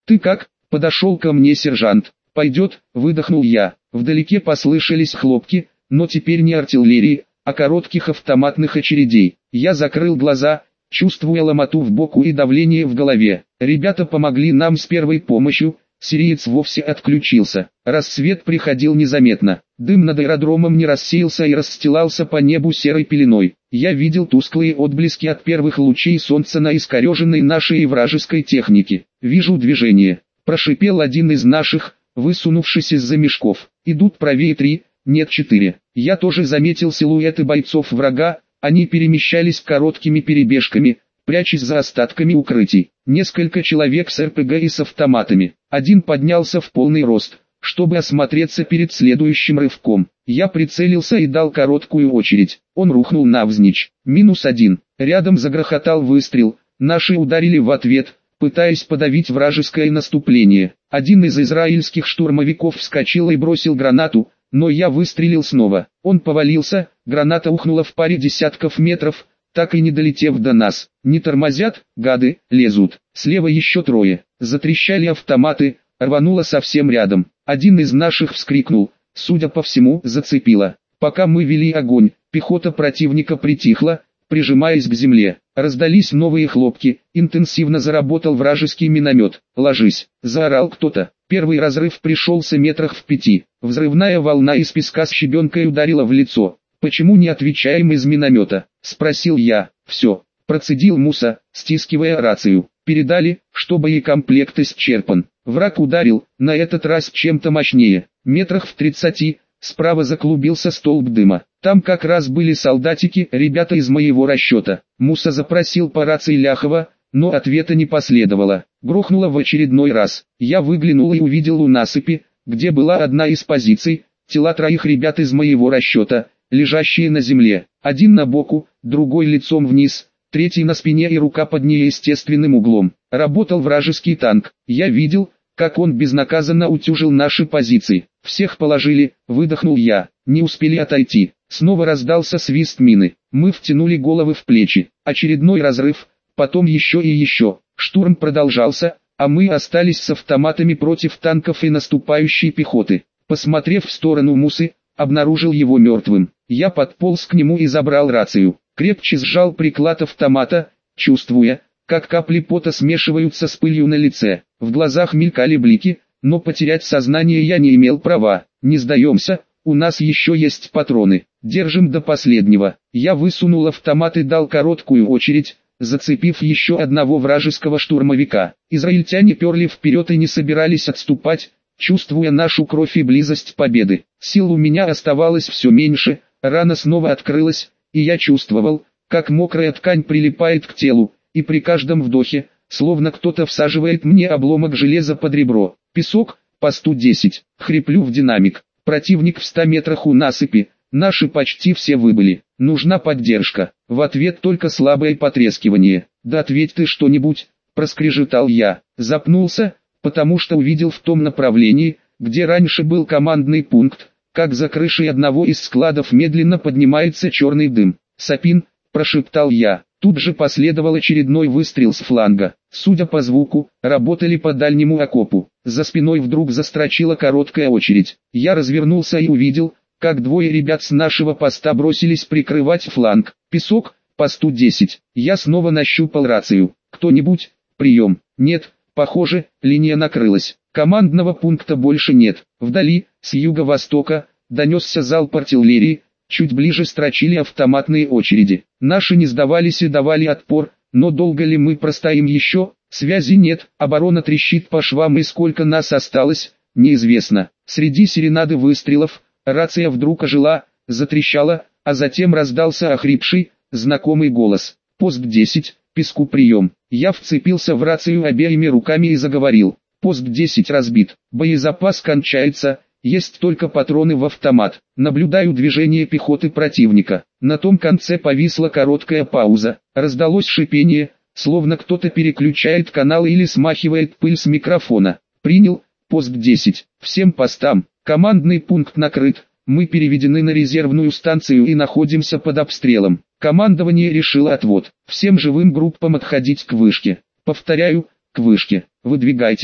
«Ты как?» — подошел ко мне сержант. «Пойдет», — выдохнул я. Вдалеке послышались хлопки, но теперь не артиллерии, а коротких автоматных очередей. Я закрыл глаза, чувствуя ломоту в боку и давление в голове. Ребята помогли нам с первой помощью, сириец вовсе отключился. Рассвет приходил незаметно. Дым над аэродромом не рассеялся и расстилался по небу серой пеленой. Я видел тусклые отблески от первых лучей солнца на искореженной нашей и вражеской технике. «Вижу движение», — прошипел один из наших, высунувшись из-за мешков. «Идут правее 3, нет 4. Я тоже заметил силуэты бойцов врага, они перемещались короткими перебежками, прячась за остатками укрытий. Несколько человек с РПГ и с автоматами. Один поднялся в полный рост, чтобы осмотреться перед следующим рывком. Я прицелился и дал короткую очередь. Он рухнул навзничь. -1. Рядом загрохотал выстрел. Наши ударили в ответ, пытаясь подавить вражеское наступление. Один из израильских штурмовиков вскочил и бросил гранату, но я выстрелил снова. Он повалился, граната ухнула в паре десятков метров, так и не долетев до нас. Не тормозят, гады, лезут. Слева еще трое. Затрещали автоматы, рвануло совсем рядом. Один из наших вскрикнул, судя по всему, зацепило. Пока мы вели огонь, пехота противника притихла, прижимаясь к земле. Раздались новые хлопки, интенсивно заработал вражеский миномет. «Ложись!» — заорал кто-то. Первый разрыв пришелся метрах в 5. Взрывная волна из песка с щебенкой ударила в лицо. «Почему не отвечаем из миномета?» — спросил я. «Все», — процедил Муса, стискивая рацию. «Передали, что боекомплект исчерпан». Враг ударил, на этот раз чем-то мощнее. Метрах в 30, справа заклубился столб дыма. Там как раз были солдатики, ребята из моего расчета. Муса запросил по рации Ляхова, но ответа не последовало. Грохнуло в очередной раз. Я выглянул и увидел у насыпи, где была одна из позиций, тела троих ребят из моего расчета, лежащие на земле. Один на боку, другой лицом вниз, третий на спине и рука под неестественным углом. Работал вражеский танк. Я видел, как он безнаказанно утюжил наши позиции. «Всех положили», — выдохнул я. Не успели отойти. Снова раздался свист мины. Мы втянули головы в плечи. Очередной разрыв, потом еще и еще. Штурм продолжался, а мы остались с автоматами против танков и наступающей пехоты. Посмотрев в сторону Мусы, обнаружил его мертвым. Я подполз к нему и забрал рацию. Крепче сжал приклад автомата, чувствуя, как капли пота смешиваются с пылью на лице. В глазах мелькали блики, но потерять сознание я не имел права. «Не сдаемся, у нас еще есть патроны. Держим до последнего». Я высунул автомат и дал короткую очередь, зацепив еще одного вражеского штурмовика. Израильтяне перли вперед и не собирались отступать, чувствуя нашу кровь и близость победы. Сил у меня оставалось все меньше, рана снова открылась, и я чувствовал, как мокрая ткань прилипает к телу, и при каждом вдохе, словно кто-то всаживает мне обломок железа под ребро. «Песок, посту 10», хриплю в динамик. Противник в 100 метрах у насыпи, наши почти все выбыли. Нужна поддержка. В ответ только слабое потрескивание. «Да ответь ты что-нибудь», проскрежетал я. Запнулся, потому что увидел в том направлении, где раньше был командный пункт, как за крышей одного из складов медленно поднимается черный дым. «Сапин», прошептал я. Тут же последовал очередной выстрел с фланга. Судя по звуку, работали по дальнему окопу. За спиной вдруг застрочила короткая очередь. Я развернулся и увидел, как двое ребят с нашего поста бросились прикрывать фланг. «Песок, посту 10». Я снова нащупал рацию. «Кто-нибудь? Прием». «Нет, похоже, линия накрылась. Командного пункта больше нет». Вдали, с юго-востока, донесся залп артиллерии. Чуть ближе строчили автоматные очереди. Наши не сдавались и давали отпор, но долго ли мы простоим еще? Связи нет, оборона трещит по швам и сколько нас осталось, неизвестно. Среди серенады выстрелов, рация вдруг ожила, затрещала, а затем раздался охрипший, знакомый голос. «Пост 10, Песку прием». Я вцепился в рацию обеими руками и заговорил. «Пост 10 разбит, боезапас кончается». Есть только патроны в автомат. Наблюдаю движение пехоты противника. На том конце повисла короткая пауза. Раздалось шипение, словно кто-то переключает канал или смахивает пыль с микрофона. Принял, пост 10. Всем постам. Командный пункт накрыт. Мы переведены на резервную станцию и находимся под обстрелом. Командование решило отвод. Всем живым группам отходить к вышке. Повторяю, к вышке. Выдвигайтесь.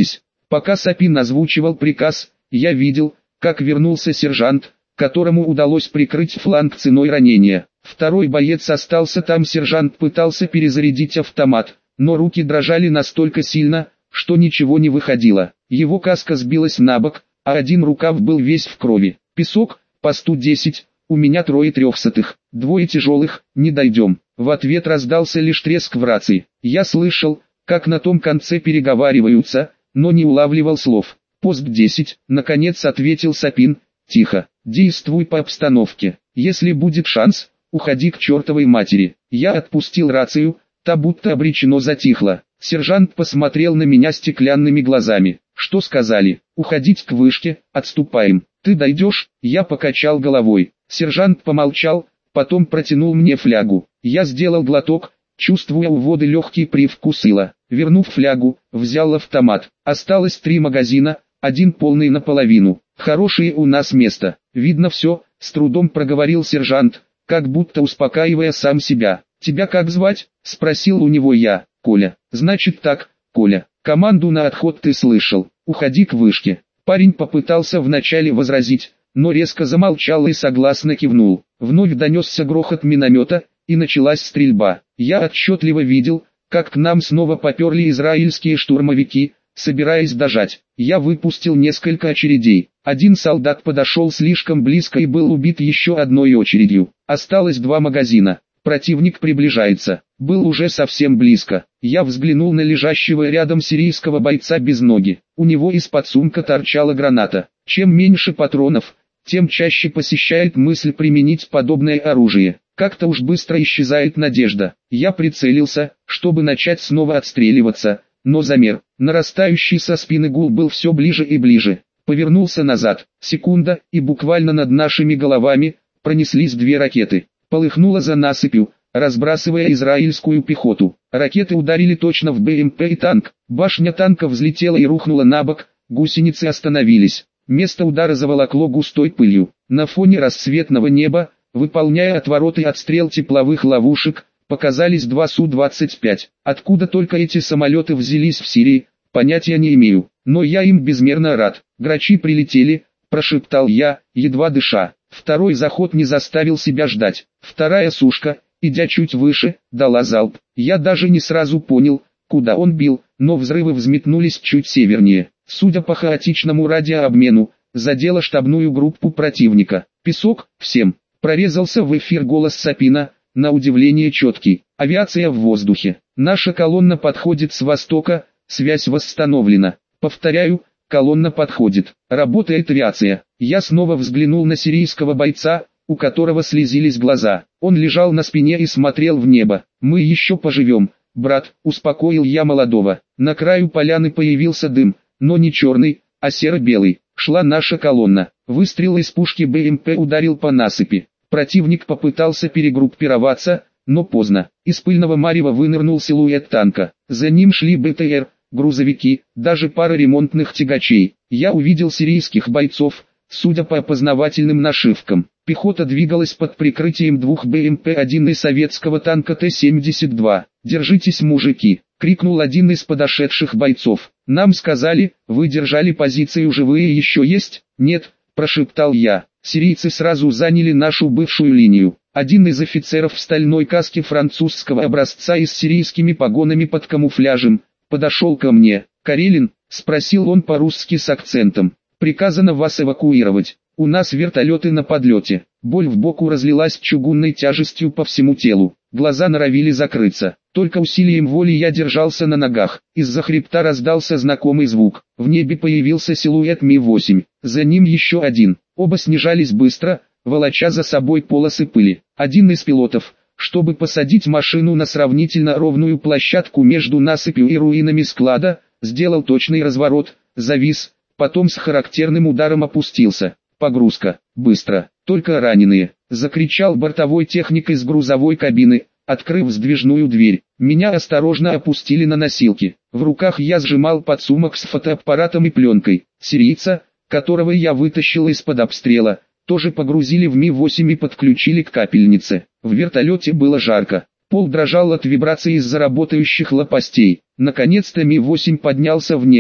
Пока Сапин озвучивал приказ, я видел, как вернулся сержант, которому удалось прикрыть фланг ценой ранения. Второй боец остался там, сержант пытался перезарядить автомат, но руки дрожали настолько сильно, что ничего не выходило. Его каска сбилась на бок, а один рукав был весь в крови. Песок, посту 10, у меня 3 трехсотых, 2 тяжелых, не дойдем. В ответ раздался лишь треск в рации. Я слышал, как на том конце переговариваются, но не улавливал слов. Пост 10, наконец ответил Сапин, тихо, действуй по обстановке. Если будет шанс, уходи к чертовой матери. Я отпустил рацию, та будто обречено затихла. Сержант посмотрел на меня стеклянными глазами. Что сказали? Уходить к вышке, отступаем. Ты дойдешь? Я покачал головой. Сержант помолчал, потом протянул мне флягу. Я сделал глоток, чувствуя у воды легкий привкус ила. Вернув флягу, взял автомат. Осталось 3 магазина, один полный наполовину. Хорошее у нас место. Видно все, с трудом проговорил сержант, как будто успокаивая сам себя. Тебя как звать? Спросил у него я. Коля. Значит так, Коля. Команду на отход ты слышал. Уходи к вышке. Парень попытался вначале возразить, но резко замолчал и согласно кивнул. Вновь донесся грохот миномета, и началась стрельба. Я отчетливо видел, как к нам снова поперли израильские штурмовики, собираясь дожать. Я выпустил несколько очередей. Один солдат подошел слишком близко и был убит еще одной очередью. Осталось 2 магазина. Противник приближается. Был уже совсем близко. Я взглянул на лежащего рядом сирийского бойца без ноги. У него из-под сумка торчала граната. Чем меньше патронов, тем чаще посещает мысль применить подобное оружие. Как-то уж быстро исчезает надежда. Я прицелился, чтобы начать снова отстреливаться, но замер. Нарастающий со спины гул был все ближе и ближе. Повернулся назад. Секунда, и буквально над нашими головами пронеслись 2 ракеты. Полыхнуло за насыпью, разбрасывая израильскую пехоту. Ракеты ударили точно в БМП и танк. Башня танка взлетела и рухнула на бок, гусеницы остановились. Место удара заволокло густой пылью. На фоне рассветного неба, выполняя отворот и отстрел тепловых ловушек, показались 2 Су-25. Откуда только эти самолеты взялись в Сирии, понятия не имею. Но я им безмерно рад. Грачи прилетели, прошептал я, едва дыша. Второй заход не заставил себя ждать. Вторая сушка, идя чуть выше, дала залп. Я даже не сразу понял, куда он бил, но взрывы взметнулись чуть севернее. Судя по хаотичному радиообмену, задело штабную группу противника. Песок, всем. Прорезался в эфир голос Сапина, на удивление четкий. Авиация в воздухе. Наша колонна подходит с востока, связь восстановлена. Повторяю, колонна подходит. Работает авиация. Я снова взглянул на сирийского бойца, у которого слезились глаза. Он лежал на спине и смотрел в небо. Мы еще поживем, брат, успокоил я молодого. На краю поляны появился дым, но не черный, а серо-белый. Шла наша колонна. Выстрел из пушки БМП ударил по насыпи. Противник попытался перегруппироваться, но поздно. Из пыльного марева вынырнул силуэт танка. За ним шли БТР, грузовики, даже пара ремонтных тягачей. Я увидел сирийских бойцов, судя по опознавательным нашивкам. Пехота двигалась под прикрытием 2 БМП-1 и советского танка Т-72. «Держитесь, мужики!» — крикнул один из подошедших бойцов. «Нам сказали, вы держали позицию, живые еще есть?» «Нет», — прошептал я. Сирийцы сразу заняли нашу бывшую линию. Один из офицеров в стальной каске французского образца и с сирийскими погонами под камуфляжем подошел ко мне. «Карелин?» — спросил он по-русски с акцентом. «Приказано вас эвакуировать. У нас вертолеты на подлете». Боль в боку разлилась чугунной тяжестью по всему телу. Глаза норовили закрыться. Только усилием воли я держался на ногах. Из-за хребта раздался знакомый звук. В небе появился силуэт Ми-8. За ним еще один. Оба снижались быстро, волоча за собой полосы пыли. Один из пилотов, чтобы посадить машину на сравнительно ровную площадку между насыпью и руинами склада, сделал точный разворот, завис, потом с характерным ударом опустился. «Погрузка, быстро, только раненые!» — закричал бортовой техник из грузовой кабины, открыв сдвижную дверь. Меня осторожно опустили на носилки. В руках я сжимал подсумок с фотоаппаратом и пленкой. Сирийца, которого я вытащил из-под обстрела, тоже погрузили в Ми-8 и подключили к капельнице. В вертолете было жарко. Пол дрожал от вибраций из-за работающих лопастей. Наконец-то Ми-8 поднялся в небо.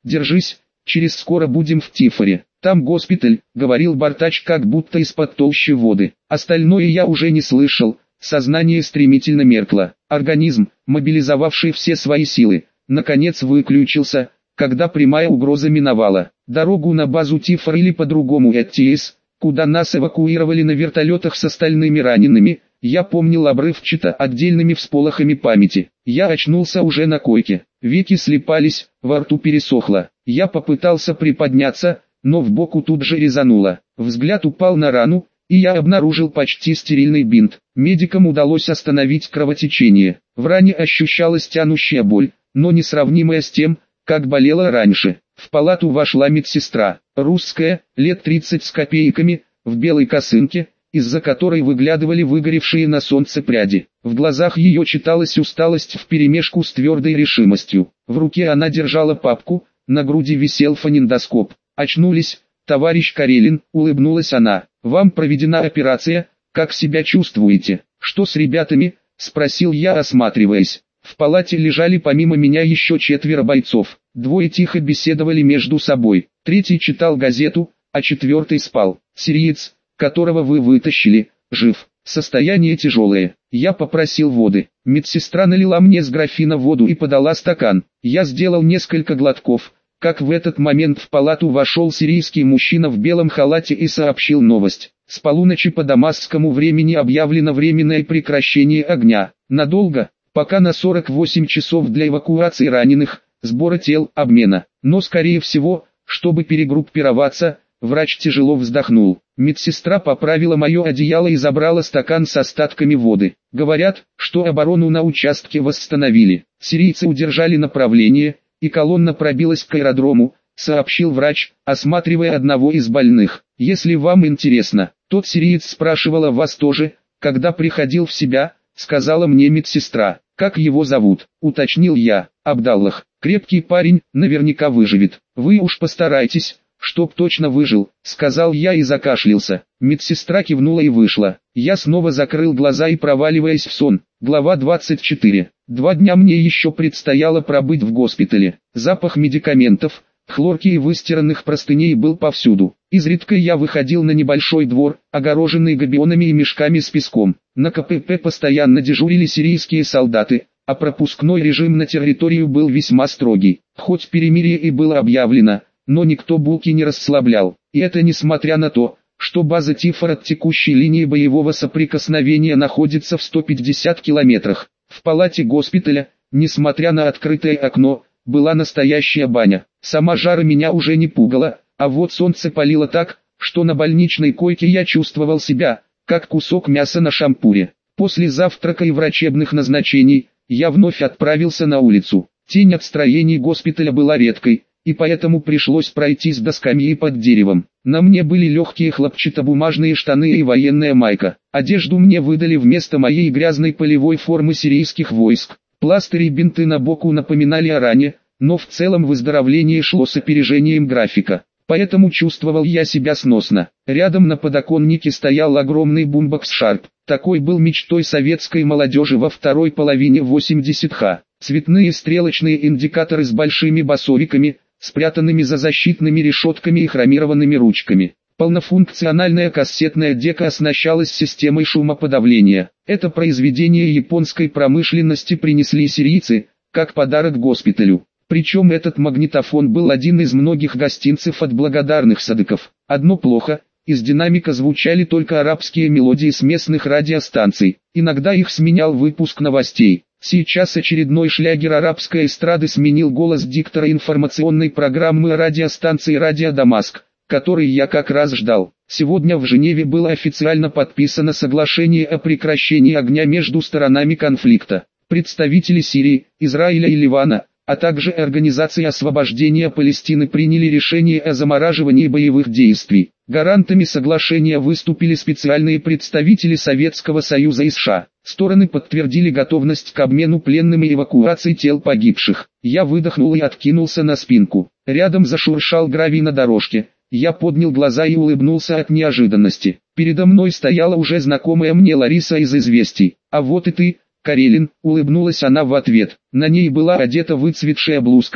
держись, через скоро будем в Тифоре. Там госпиталь, говорил Бартач как будто из-под толщи воды. Остальное я уже не слышал, сознание стремительно меркло. Организм, мобилизовавший все свои силы, наконец выключился, когда прямая угроза миновала. Дорогу на базу Тифор или по-другому ЭТС, куда нас эвакуировали на вертолетах с остальными ранеными, я помнил обрывчато отдельными всполохами памяти. Я очнулся уже на койке, веки слипались, во рту пересохло. Я попытался приподняться, но в боку тут же резануло. Взгляд упал на рану, и я обнаружил почти стерильный бинт. Медикам удалось остановить кровотечение. В ране ощущалась тянущая боль, но несравнимая с тем, как болела раньше. В палату вошла медсестра, русская, лет 30 с копейками, в белой косынке, из-за которой выглядывали выгоревшие на солнце пряди. В глазах ее читалась усталость вперемешку с твердой решимостью. В руке она держала папку, на груди висел фонендоскоп. «Очнулись, товарищ Карелин», — улыбнулась она. «Вам проведена операция, как себя чувствуете?» «Что с ребятами?» — спросил я, осматриваясь. В палате лежали помимо меня еще 4 бойцов. 2 тихо беседовали между собой, 3 читал газету, а 4 спал. Сириец, которого вы вытащили, жив. Состояние тяжелое. Я попросил воды. Медсестра налила мне с графина воду и подала стакан. Я сделал несколько глотков, как в этот момент в палату вошел сирийский мужчина в белом халате и сообщил новость. С полуночи по дамасскому времени объявлено временное прекращение огня. Надолго, пока на 48 часов для эвакуации раненых, сбора тел, обмена. Но скорее всего, чтобы перегруппироваться, врач тяжело вздохнул. Медсестра поправила мое одеяло и забрала стакан с остатками воды. Говорят, что оборону на участке восстановили. Сирийцы удержали направление, и колонна пробилась к аэродрому, сообщил врач, осматривая одного из больных. Если вам интересно, тот сириец спрашивал о вас тоже, когда приходил в себя, сказала мне медсестра. Как его зовут? Уточнил я. Абдаллах. Крепкий парень, наверняка выживет. Вы уж постарайтесь, чтоб точно выжил, сказал я и закашлялся. Медсестра кивнула и вышла. Я снова закрыл глаза и проваливаясь в сон. Глава 24. 2 дня мне еще предстояло пробыть в госпитале. Запах медикаментов, хлорки и выстиранных простыней был повсюду. Изредка я выходил на небольшой двор, огороженный габионами и мешками с песком. На КПП постоянно дежурили сирийские солдаты, а пропускной режим на территорию был весьма строгий. Хоть перемирие и было объявлено, но никто булки не расслаблял. И это несмотря на то, что база Тифор от текущей линии боевого соприкосновения находится в 150 километрах. В палате госпиталя, несмотря на открытое окно, была настоящая баня. Сама жара меня уже не пугала, а вот солнце палило так, что на больничной койке я чувствовал себя, как кусок мяса на шампуре. После завтрака и врачебных назначений, я вновь отправился на улицу. Тень от строений госпиталя была редкой, и поэтому пришлось пройтись до скамьи под деревом. На мне были легкие хлопчатобумажные штаны и военная майка. Одежду мне выдали вместо моей грязной полевой формы сирийских войск. Пластыри и бинты на боку напоминали о ране, но в целом выздоровление шло с опережением графика. Поэтому чувствовал я себя сносно. Рядом на подоконнике стоял огромный бумбокс Sharp. Такой был мечтой советской молодежи во второй половине 80-х. Цветные стрелочные индикаторы с большими басовиками, спрятанными за защитными решетками и хромированными ручками. Полнофункциональная кассетная дека оснащалась системой шумоподавления. Это произведение японской промышленности принесли сирийцы, как подарок госпиталю. Причем этот магнитофон был один из многих гостинцев от благодарных садыков. Одно плохо, из динамика звучали только арабские мелодии с местных радиостанций. Иногда их сменял выпуск новостей. Сейчас очередной шлягер арабской эстрады сменил голос диктора информационной программы радиостанции «Радио Дамаск», который я как раз ждал. Сегодня в Женеве было официально подписано соглашение о прекращении огня между сторонами конфликта. Представители Сирии, Израиля и Ливана, а также Организации освобождения Палестины приняли решение о замораживании боевых действий. Гарантами соглашения выступили специальные представители Советского Союза и США. Стороны подтвердили готовность к обмену пленными и эвакуации тел погибших. Я выдохнул и откинулся на спинку. Рядом зашуршал гравий на дорожке. Я поднял глаза и улыбнулся от неожиданности. Передо мной стояла уже знакомая мне Лариса из «Известий». «А вот и ты, Карелин», улыбнулась она в ответ. На ней была одета выцветшая блузка,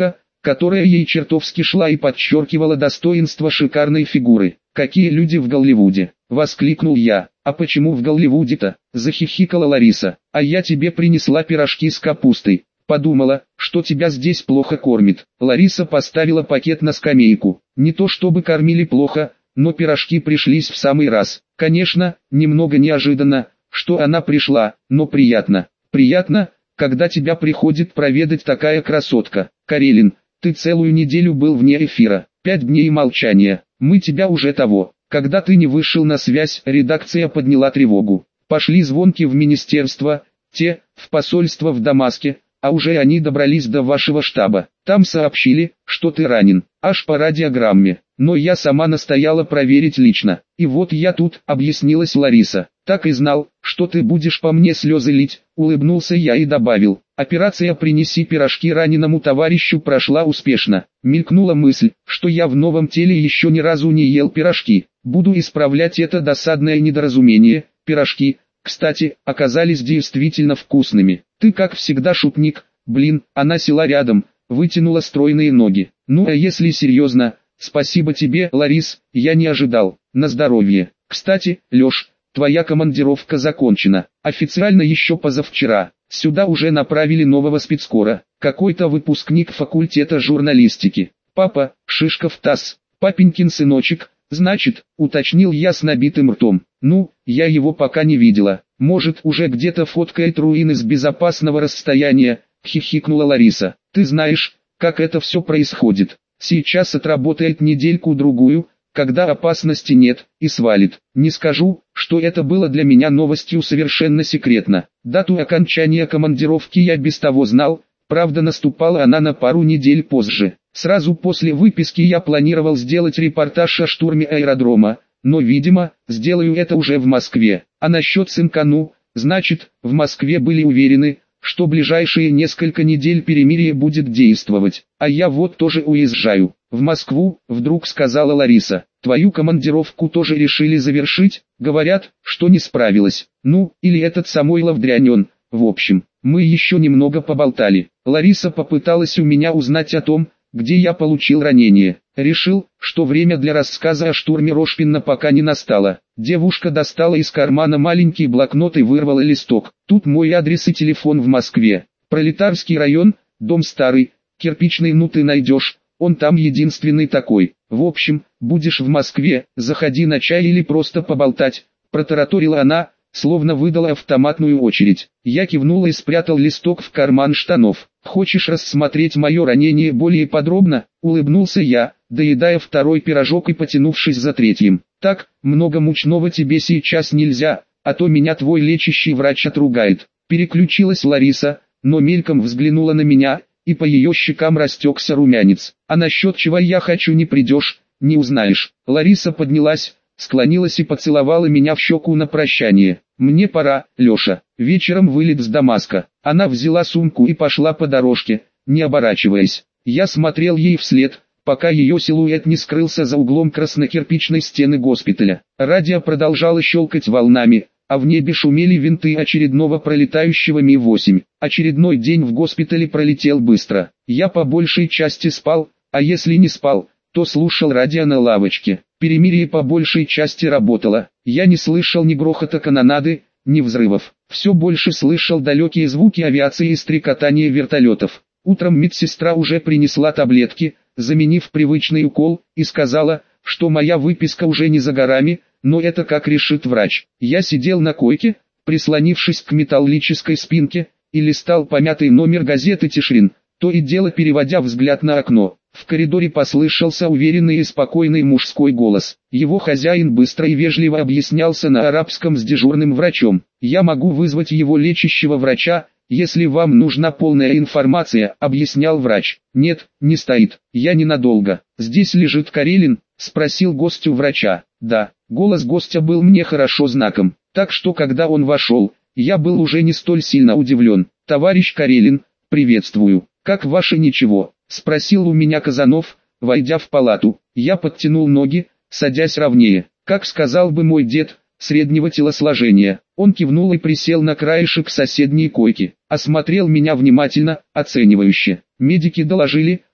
которая ей чертовски шла и подчеркивала достоинство шикарной фигуры. «Какие люди в Голливуде!» — воскликнул я. «А почему в Голливуде-то?» — захихикала Лариса. «А я тебе принесла пирожки с капустой. Подумала, что тебя здесь плохо кормят». Лариса поставила пакет на скамейку. Не то чтобы кормили плохо, но пирожки пришлись в самый раз. Конечно, немного неожиданно, что она пришла, но приятно. Приятно, когда тебя приходит проведать такая красотка. Карелин, ты целую неделю был вне эфира. 5 дней молчания. Мы тебя уже того. Когда ты не вышел на связь, редакция подняла тревогу. Пошли звонки в министерство, те, в посольство в Дамаске, а уже они добрались до вашего штаба. Там сообщили, что ты ранен, аж по радиограмме. Но я сама настояла проверить лично. И вот я тут, объяснилась Лариса. Так и знал, что ты будешь по мне слезы лить, улыбнулся я и добавил. Операция «Принеси пирожки раненому товарищу» прошла успешно. Мелькнула мысль, что я в новом теле еще ни разу не ел пирожки. Буду исправлять это досадное недоразумение. Пирожки, кстати, оказались действительно вкусными. Ты как всегда шутник, блин. Она села рядом, вытянула стройные ноги. Ну а если серьезно, спасибо тебе, Ларис, я не ожидал. На здоровье. Кстати, Леш, твоя командировка закончена. Официально еще позавчера. Сюда уже направили нового спецкора. Какой-то выпускник факультета журналистики. Папа, Шишков ТАСС, папенькин сыночек, значит, уточнил я с набитым ртом. Ну, я его пока не видела. Может, уже где-то фоткает руины с безопасного расстояния, хихикнула Лариса. Ты знаешь, как это все происходит. Сейчас отработает недельку-другую, когда опасности нет, и свалит. Не скажу, что это было для меня новостью совершенно секретно. Дату окончания командировки я без того знал, правда наступала она на пару недель позже. Сразу после выписки я планировал сделать репортаж о штурме аэродрома, но, видимо, сделаю это уже в Москве. А насчет Цинкану, значит, в Москве были уверены, что ближайшие несколько недель перемирие будет действовать. А я вот тоже уезжаю. В Москву, вдруг сказала Лариса. Твою командировку тоже решили завершить? Говорят, что не справилась. Ну, или этот Самойлов дрянен. В общем, мы еще немного поболтали. Лариса попыталась у меня узнать о том, где я получил ранение. Решил, что время для рассказа о штурме Рошпинна пока не настало. Девушка достала из кармана маленький блокнот и вырвала листок. Тут мой адрес и телефон в Москве. Пролетарский район, дом старый, кирпичный, ну ты найдешь. Он там единственный такой. В общем, будешь в Москве, заходи на чай или просто поболтать. Протараторила она, словно выдала автоматную очередь. Я кивнул и спрятал листок в карман штанов. «Хочешь рассмотреть мое ранение более подробно?» — улыбнулся я, доедая второй пирожок и потянувшись за третьим. «Так, много мучного тебе сейчас нельзя, а то меня твой лечащий врач отругает». Переключилась Лариса, но мельком взглянула на меня, и по ее щекам растекся румянец. «А насчет чего я хочу не придешь, не узнаешь». Лариса поднялась, склонилась и поцеловала меня в щеку на прощание. «Мне пора, Леша, вечером вылет с Дамаска». Она взяла сумку и пошла по дорожке, не оборачиваясь. Я смотрел ей вслед, пока ее силуэт не скрылся за углом краснокирпичной стены госпиталя. Радио продолжало щелкать волнами, а в небе шумели винты очередного пролетающего Ми-8. Очередной день в госпитале пролетел быстро. Я по большей части спал, а если не спал, то слушал радио на лавочке. Перемирие по большей части работало. Я не слышал ни грохота канонады, ни взрывов. Все больше слышал далекие звуки авиации и стрекотание вертолетов. Утром медсестра уже принесла таблетки, заменив привычный укол, и сказала, что моя выписка уже не за горами, но это как решит врач. Я сидел на койке, прислонившись к металлической спинке, и листал помятый номер газеты «Тишрин», то и дело переводя взгляд на окно. В коридоре послышался уверенный и спокойный мужской голос. Его хозяин быстро и вежливо объяснялся на арабском с дежурным врачом. «Я могу вызвать его лечащего врача, если вам нужна полная информация», — объяснял врач. «Нет, не стоит. Я ненадолго. Здесь лежит Карелин?» — спросил гость у врача. «Да». Голос гостя был мне хорошо знаком, так что когда он вошел, я был уже не столь сильно удивлен. «Товарищ Карелин, приветствую. Как ваше ничего?» — спросил у меня Казанов, войдя в палату. Я подтянул ноги, садясь ровнее. Как сказал бы мой дед, среднего телосложения. Он кивнул и присел на краешек соседней койки. Осмотрел меня внимательно, оценивающе. Медики доложили,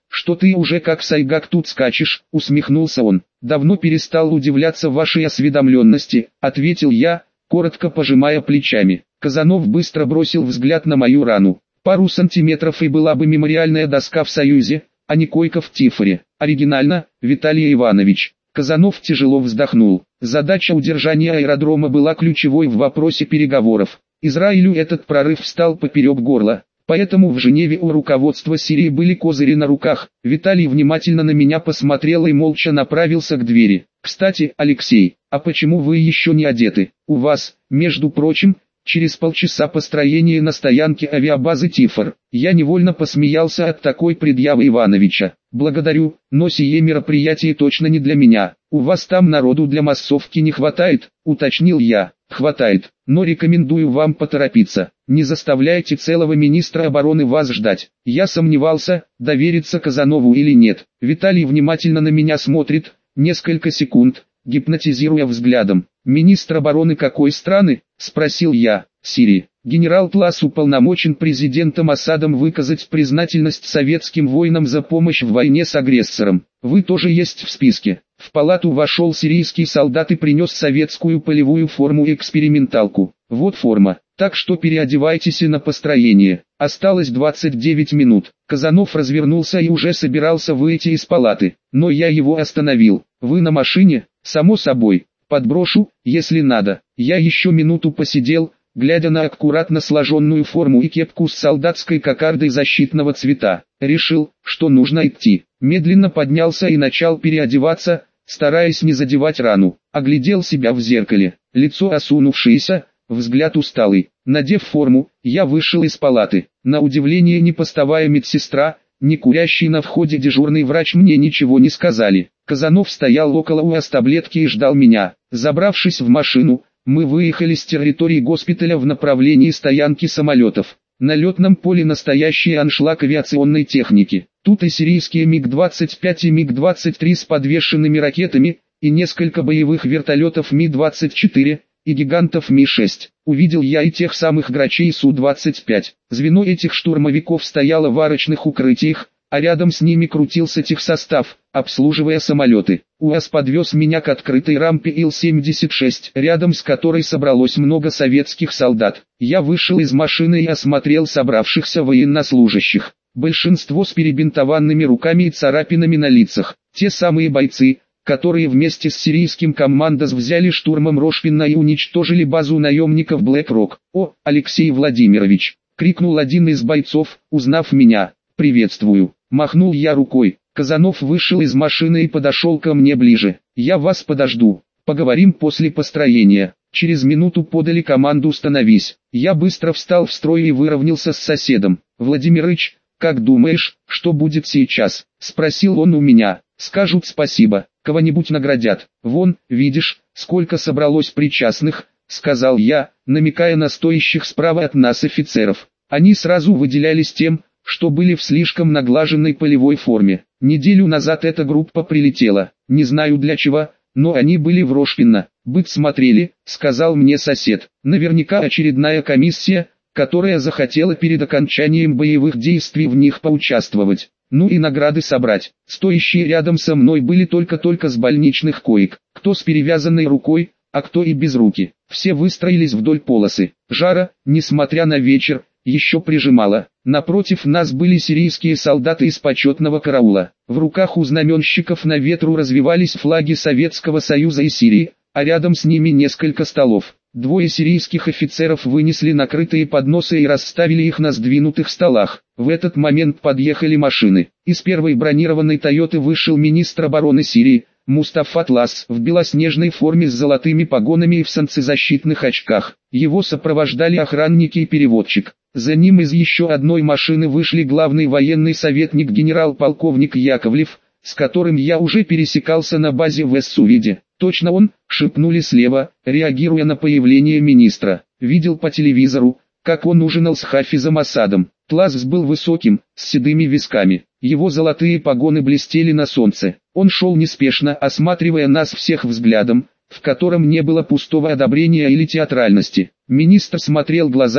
что ты уже как сайгак тут скачешь», — усмехнулся он. «Давно перестал удивляться вашей осведомленности», — ответил я, коротко пожимая плечами. Казанов быстро бросил взгляд на мою рану. Пару сантиметров и была бы мемориальная доска в Союзе, а не койка в Тифоре. Оригинально, Виталий Иванович. Казанов тяжело вздохнул. Задача удержания аэродрома была ключевой в вопросе переговоров. Израилю этот прорыв встал поперек горла. Поэтому в Женеве у руководства Сирии были козыри на руках. Виталий внимательно на меня посмотрел и молча направился к двери. «Кстати, Алексей, а почему вы еще не одеты? У вас, между прочим, через полчаса построение на стоянке авиабазы Тифор». Я невольно посмеялся от такой предъявы Ивановича. «Благодарю, но сие мероприятие точно не для меня. У вас там народу для массовки не хватает», — уточнил я. «Хватает, но рекомендую вам поторопиться. Не заставляйте целого министра обороны вас ждать». Я сомневался, довериться Казанову или нет. Виталий внимательно на меня смотрит, несколько секунд, гипнотизируя взглядом. «Министр обороны какой страны?» — спросил я. «Сирии». Генерал Тлас уполномочен президентом Асадом выказать признательность советским воинам за помощь в войне с агрессором. Вы тоже есть в списке. В палату вошел сирийский солдат и принес советскую полевую форму и эксперименталку. Вот форма. Так что переодевайтесь на построение. Осталось 29 минут. Казанов развернулся и уже собирался выйти из палаты. Но я его остановил. Вы на машине? Само собой. Подброшу, если надо. Я еще минуту посидел, глядя на аккуратно сложенную форму и кепку с солдатской кокардой защитного цвета. Решил, что нужно идти. Медленно поднялся и начал переодеваться, стараясь не задевать рану. Оглядел себя в зеркале. Лицо осунувшееся, взгляд усталый. Надев форму, я вышел из палаты. На удивление ни постовая медсестра, ни курящий на входе дежурный врач мне ничего не сказали. Казанов стоял около УАЗ-таблетки и ждал меня. Забравшись в машину, мы выехали с территории госпиталя в направлении стоянки самолетов. На летном поле настоящий аншлаг авиационной техники. Тут и сирийские МиГ-25 и МиГ-23 с подвешенными ракетами, и несколько боевых вертолетов Ми-24, и гигантов Ми-6. Увидел я и тех самых грачей Су-25. Звено этих штурмовиков стояло в арочных укрытиях, а рядом с ними крутился техсостав, обслуживая самолеты. УАЗ подвез меня к открытой рампе Ил-76, рядом с которой собралось много советских солдат. Я вышел из машины и осмотрел собравшихся военнослужащих. Большинство с перебинтованными руками и царапинами на лицах. Те самые бойцы, которые вместе с сирийским командос взяли штурмом Рошфина и уничтожили базу наемников Блэк Рок. «О, Алексей Владимирович!» — крикнул один из бойцов, узнав меня. «Приветствую!» — махнул я рукой. Казанов вышел из машины и подошел ко мне ближе. «Я вас подожду. Поговорим после построения». Через минуту подали команду «Становись». Я быстро встал в строй и выровнялся с соседом. «Владимирыч, как думаешь, что будет сейчас?» — спросил он у меня. «Скажут спасибо, кого-нибудь наградят. Вон, видишь, сколько собралось причастных», — сказал я, намекая на стоящих справа от нас офицеров. Они сразу выделялись тем, что были в слишком наглаженной полевой форме. Неделю назад эта группа прилетела, не знаю для чего, но они были в Рошфино. «Бык смотрели», — сказал мне сосед. «Наверняка очередная комиссия, которая захотела перед окончанием боевых действий в них поучаствовать. Ну и награды собрать». Стоящие рядом со мной были только с больничных коек, кто с перевязанной рукой, а кто и без руки. Все выстроились вдоль полосы. Жара, несмотря на вечер, еще прижимала. Напротив нас были сирийские солдаты из почетного караула. В руках у знаменщиков на ветру развивались флаги Советского Союза и Сирии, а рядом с ними несколько столов. Двое сирийских офицеров вынесли накрытые подносы и расставили их на сдвинутых столах. В этот момент подъехали машины. Из первой бронированной «Тойоты» вышел министр обороны Сирии, Мустафа Тлас, в белоснежной форме с золотыми погонами и в солнцезащитных очках. Его сопровождали охранники и переводчик. За ним из еще одной машины вышли главный военный советник генерал-полковник Яковлев, с которым я уже пересекался на базе в Эссувиде. «Точно он», — шепнули слева, реагируя на появление министра. Видел по телевизору, как он ужинал с Хафизом Асадом. Тлас был высоким, с седыми висками. Его золотые погоны блестели на солнце. Он шел неспешно, осматривая нас всех взглядом, в котором не было пустого одобрения или театральности. Министр смотрел глазами,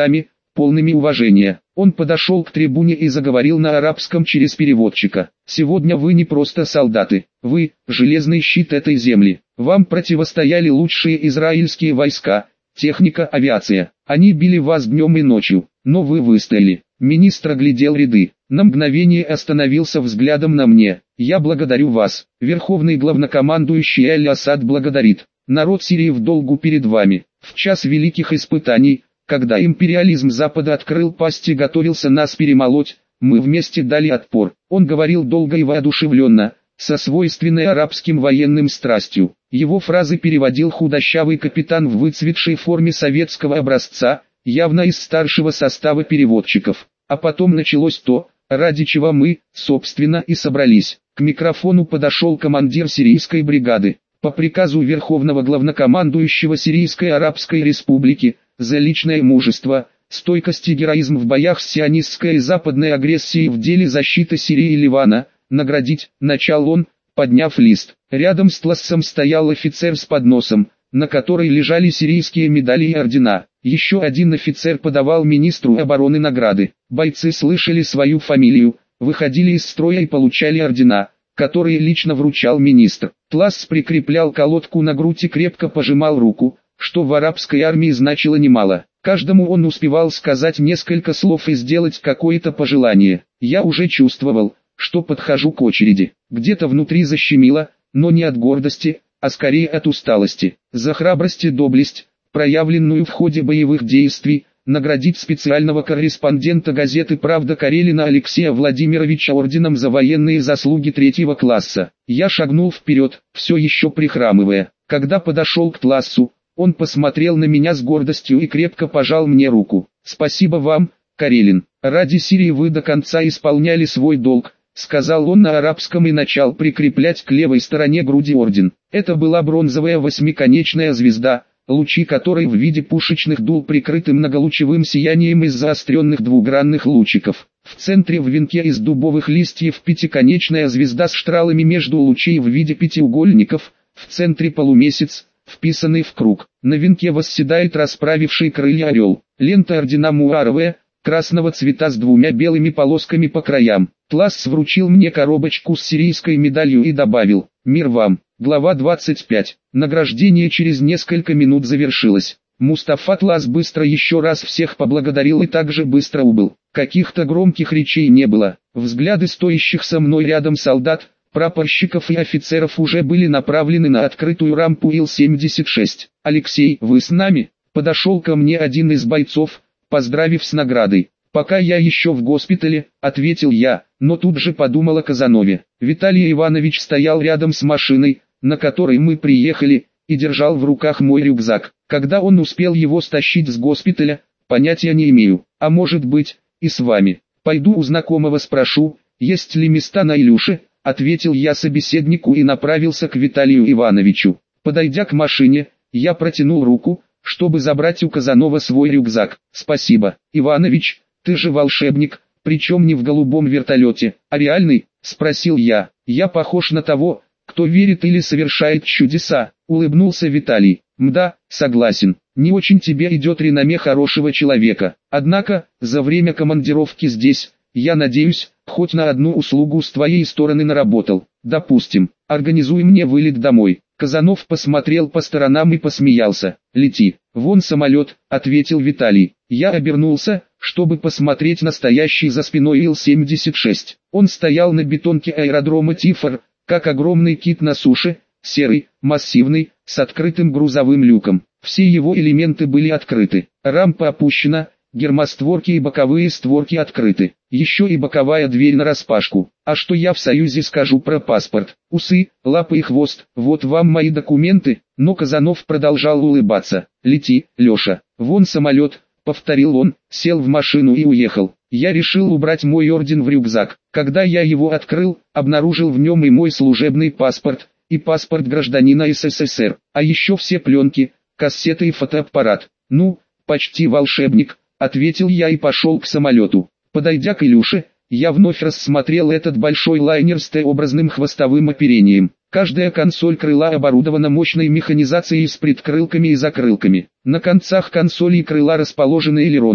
полными уважения. Он подошел к трибуне и заговорил на арабском через переводчика. «Сегодня вы не просто солдаты, вы – железный щит этой земли. Вам противостояли лучшие израильские войска, техника, авиация. Они били вас днем и ночью, но вы выстояли». Министр оглядел ряды. На мгновение остановился взглядом на мне. «Я благодарю вас. Верховный главнокомандующий Аль-Асад благодарит. Народ Сирии в долгу перед вами. В час великих испытаний, когда империализм Запада открыл пасть и готовился нас перемолоть, мы вместе дали отпор». Он говорил долго и воодушевленно, со свойственной арабским военным страстью. Его фразы переводил худощавый капитан в выцветшей форме советского образца, явно из старшего состава переводчиков. А потом началось то, ради чего мы, собственно, и собрались. К микрофону подошел командир сирийской бригады. По приказу Верховного главнокомандующего Сирийской Арабской Республики, за личное мужество, стойкость и героизм в боях с сионистской и западной агрессией в деле защиты Сирии и Ливана, наградить, начал он, подняв лист. Рядом с Тлассом стоял офицер с подносом, на которой лежали сирийские медали и ордена. Еще один офицер подавал министру обороны награды. Бойцы слышали свою фамилию, выходили из строя и получали ордена, которые лично вручал министр. Тласс прикреплял колодку на грудь и крепко пожимал руку, что в арабской армии значило немало. Каждому он успевал сказать несколько слов и сделать какое-то пожелание. Я уже чувствовал, что подхожу к очереди. Где-то внутри защемило, но не от гордости, а скорее от усталости. За храбрость и доблесть, проявленную в ходе боевых действий, наградить специального корреспондента газеты «Правда» Карелина Алексея Владимировича орденом за военные заслуги 3-го класса. Я шагнул вперед, все еще прихрамывая. Когда подошел к Тлассу, он посмотрел на меня с гордостью и крепко пожал мне руку. «Спасибо вам, Карелин. Ради Сирии вы до конца исполняли свой долг», — сказал он на арабском и начал прикреплять к левой стороне груди орден. Это была бронзовая восьмиконечная звезда, лучи которой в виде пушечных дул прикрыты многолучевым сиянием из заостренных двугранных лучиков. В центре в венке из дубовых листьев пятиконечная звезда с штралами между лучей в виде пятиугольников, в центре полумесяц, вписанный в круг. На венке восседает расправивший крылья орел. Лента ордена муаровая, красного цвета с 2 белыми полосками по краям. Тласс вручил мне коробочку с сирийской медалью и добавил: «Мир вам». Глава 25. Награждение через несколько минут завершилось. Мустафа Тласс быстро еще раз всех поблагодарил и также быстро убыл. Каких-то громких речей не было. Взгляды стоящих со мной рядом солдат, прапорщиков и офицеров уже были направлены на открытую рампу Ил-76. «Алексей, вы с нами?» Подошел ко мне один из бойцов, поздравив с наградой. «Пока я еще в госпитале», — ответил я, но тут же подумал о Казанове. Виталий Иванович стоял рядом с машиной, на которой мы приехали, и держал в руках мой рюкзак. Когда он успел его стащить с госпиталя, понятия не имею. А может быть, и с вами. Пойду у знакомого спрошу, есть ли места на Илюше, ответил я собеседнику и направился к Виталию Ивановичу. Подойдя к машине, я протянул руку, чтобы забрать у Казанова свой рюкзак. «Спасибо, Иванович, ты же волшебник, причем не в голубом вертолете, а реальный?» — спросил я. «Я похож на того, кто верит или совершает чудеса», — улыбнулся Виталий. «Мда, согласен, не очень тебе идет реноме хорошего человека. Однако, за время командировки здесь, я надеюсь, хоть на одну услугу с твоей стороны наработал. Допустим, организуй мне вылет домой». Казанов посмотрел по сторонам и посмеялся. «Лети, вон самолет», — ответил Виталий. Я обернулся, чтобы посмотреть на стоящий за спиной Ил-76. Он стоял на бетонке аэродрома Тифор, как огромный кит на суше, серый, массивный, с открытым грузовым люком. Все его элементы были открыты. Рампа опущена, гермостворки и боковые створки открыты. Еще и боковая дверь нараспашку. А что я в Союзе скажу про паспорт? Усы, лапы и хвост, вот вам мои документы. Но Казанов продолжал улыбаться. «Лети, Леша, вон самолет», — повторил он, сел в машину и уехал. Я решил убрать мой орден в рюкзак. Когда я его открыл, обнаружил в нем и мой служебный паспорт, и паспорт гражданина СССР, а еще все пленки, кассеты и фотоаппарат. «Ну, почти волшебник», — ответил я и пошел к самолету. Подойдя к Илюше, я вновь рассмотрел этот большой лайнер с Т-образным хвостовым оперением. Каждая консоль крыла оборудована мощной механизацией с предкрылками и закрылками. На концах консолей крыла расположены элероны,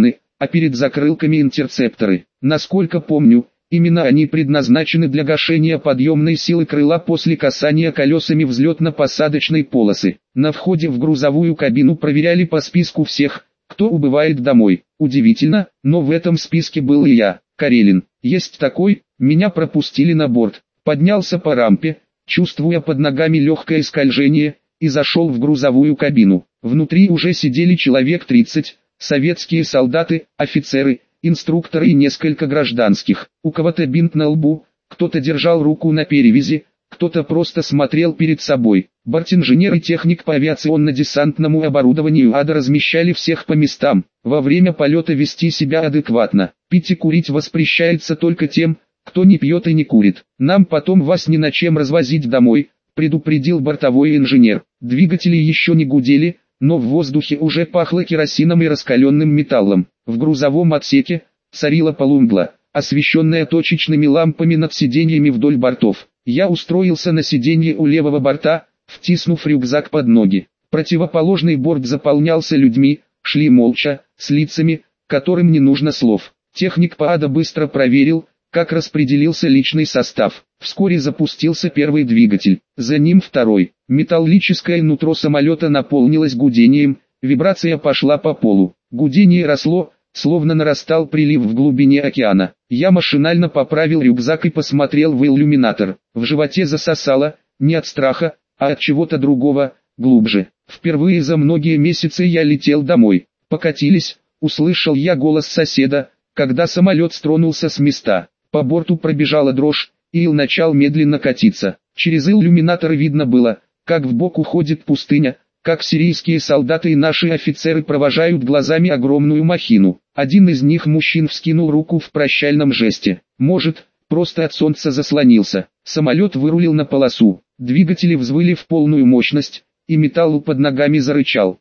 а перед закрылками интерцепторы. Насколько помню, именно они предназначены для гашения подъемной силы крыла после касания колесами взлетно-посадочной полосы. На входе в грузовую кабину проверяли по списку всех, кто убывает домой. Удивительно, но в этом списке был и я, Карелин. Есть такой, меня пропустили на борт. Поднялся по рампе, чувствуя под ногами легкое скольжение, и зашел в грузовую кабину. Внутри уже сидели человек 30, советские солдаты, офицеры, инструкторы и несколько гражданских. У кого-то бинт на лбу, кто-то держал руку на перевязи, кто-то просто смотрел перед собой. Бортинженер и техник по авиационно-десантному оборудованию ада размещали всех по местам. Во время полета вести себя адекватно. Пить и курить воспрещается только тем, кто не пьет и не курит. Нам потом вас ни на чем развозить домой, предупредил бортовой инженер. Двигатели еще не гудели, но в воздухе уже пахло керосином и раскаленным металлом. В грузовом отсеке царила полумгла, освещенная точечными лампами над сиденьями вдоль бортов. Я устроился на сиденье у левого борта, втиснув рюкзак под ноги. Противоположный борт заполнялся людьми, шли молча, с лицами, которым не нужно слов. Техник ПААДа быстро проверил, как распределился личный состав. Вскоре запустился первый двигатель, за ним второй. Металлическое нутро самолета наполнилось гудением, вибрация пошла по полу. Гудение росло, словно нарастал прилив в глубине океана. Я машинально поправил рюкзак и посмотрел в иллюминатор. В животе засосало, не от страха, а от чего-то другого, глубже. Впервые за многие месяцы я летел домой. Покатились, услышал я голос соседа, когда самолет стронулся с места. По борту пробежала дрожь, и ил начал медленно катиться. Через иллюминатор видно было, как вбок уходит пустыня, как сирийские солдаты и наши офицеры провожают глазами огромную махину. Один из них мужчин вскинул руку в прощальном жесте. Может, просто от солнца заслонился. Самолет вырулил на полосу. Двигатели взвыли в полную мощность, и металл под ногами зарычал.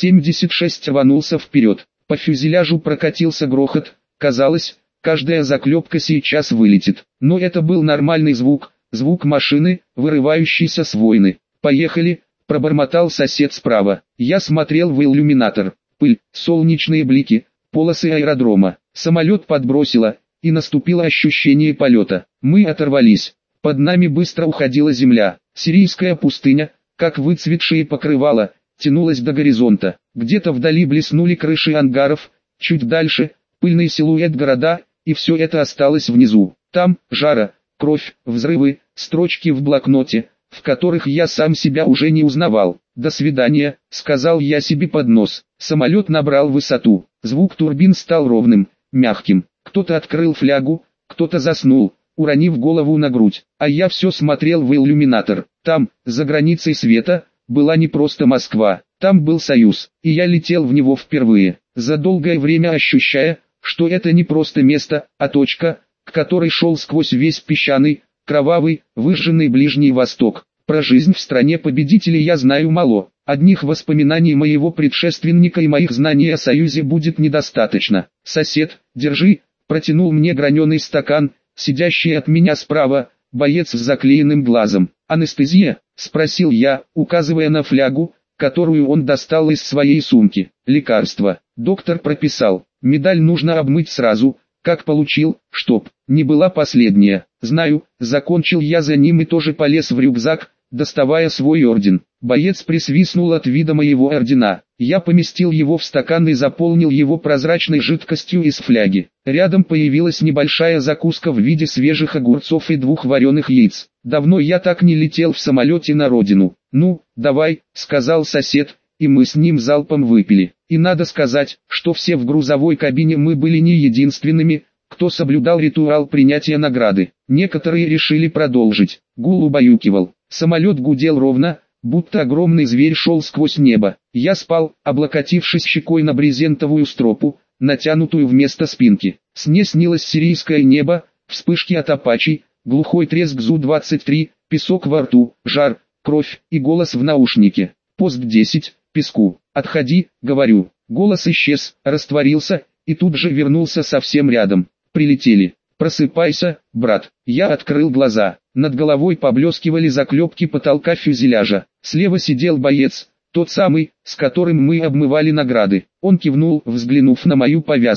Ил-76 рванулся вперед. По фюзеляжу прокатился грохот. Казалось, каждая заклепка сейчас вылетит. Но это был нормальный звук, звук машины, вырывающейся с войны. «Поехали», — пробормотал сосед справа. Я смотрел в иллюминатор. Пыль, солнечные блики, полосы аэродрома. Самолет подбросило, и наступило ощущение полета. Мы оторвались. Под нами быстро уходила земля. Сирийская пустыня, как выцветшие покрывала, тянулась до горизонта. Где-то вдали блеснули крыши ангаров, чуть дальше — пыльный силуэт города, и все это осталось внизу. Там — жара, кровь, взрывы, строчки в блокноте, в которых я сам себя уже не узнавал. «До свидания», — сказал я себе под нос. Самолет набрал высоту. Звук турбин стал ровным, мягким. Кто-то открыл флягу, кто-то заснул, уронив голову на грудь. А я все смотрел в иллюминатор. Там, за границей света, была не просто Москва. Там был Союз, и я летел в него впервые. За долгое время ощущая, что это не просто место, а точка, к которой шел сквозь весь песчаный, кровавый, выжженный Ближний Восток. Про жизнь в стране победителей я знаю мало. Одних воспоминаний моего предшественника и моих знаний о Союзе будет недостаточно. «Сосед, держи», протянул мне граненый стакан, сидящий от меня справа, боец с заклеенным глазом. «Анестезия?» — спросил я, указывая на флягу, которую он достал из своей сумки. «Лекарство. Доктор прописал. Медаль нужно обмыть сразу, как получил, чтоб не была последняя». «Знаю», — закончил я за ним и тоже полез в рюкзак, доставая свой орден. Боец присвистнул от вида моего ордена. Я поместил его в стакан и заполнил его прозрачной жидкостью из фляги. Рядом появилась небольшая закуска в виде свежих огурцов и 2 вареных яиц. Давно я так не летел в самолете на родину. «Ну, давай», — сказал сосед, и мы с ним залпом выпили. И надо сказать, что все в грузовой кабине мы были не единственными, кто соблюдал ритуал принятия награды. Некоторые решили продолжить. Гул убаюкивал. Самолет гудел ровно, будто огромный зверь шел сквозь небо. Я спал, облокотившись щекой на брезентовую стропу, натянутую вместо спинки. Сне снилось сирийское небо, вспышки от Апачи, глухой треск Зу-23, песок во рту, жар, кровь и голос в наушнике. «Пост 10, песку. Отходи», — говорю. Голос исчез, растворился, и тут же вернулся совсем рядом. «Прилетели. Просыпайся, брат». Я открыл глаза. Над головой поблескивали заклепки потолка фюзеляжа. Слева сидел боец, тот самый, с которым мы обмывали награды. Он кивнул, взглянув на мою повязку.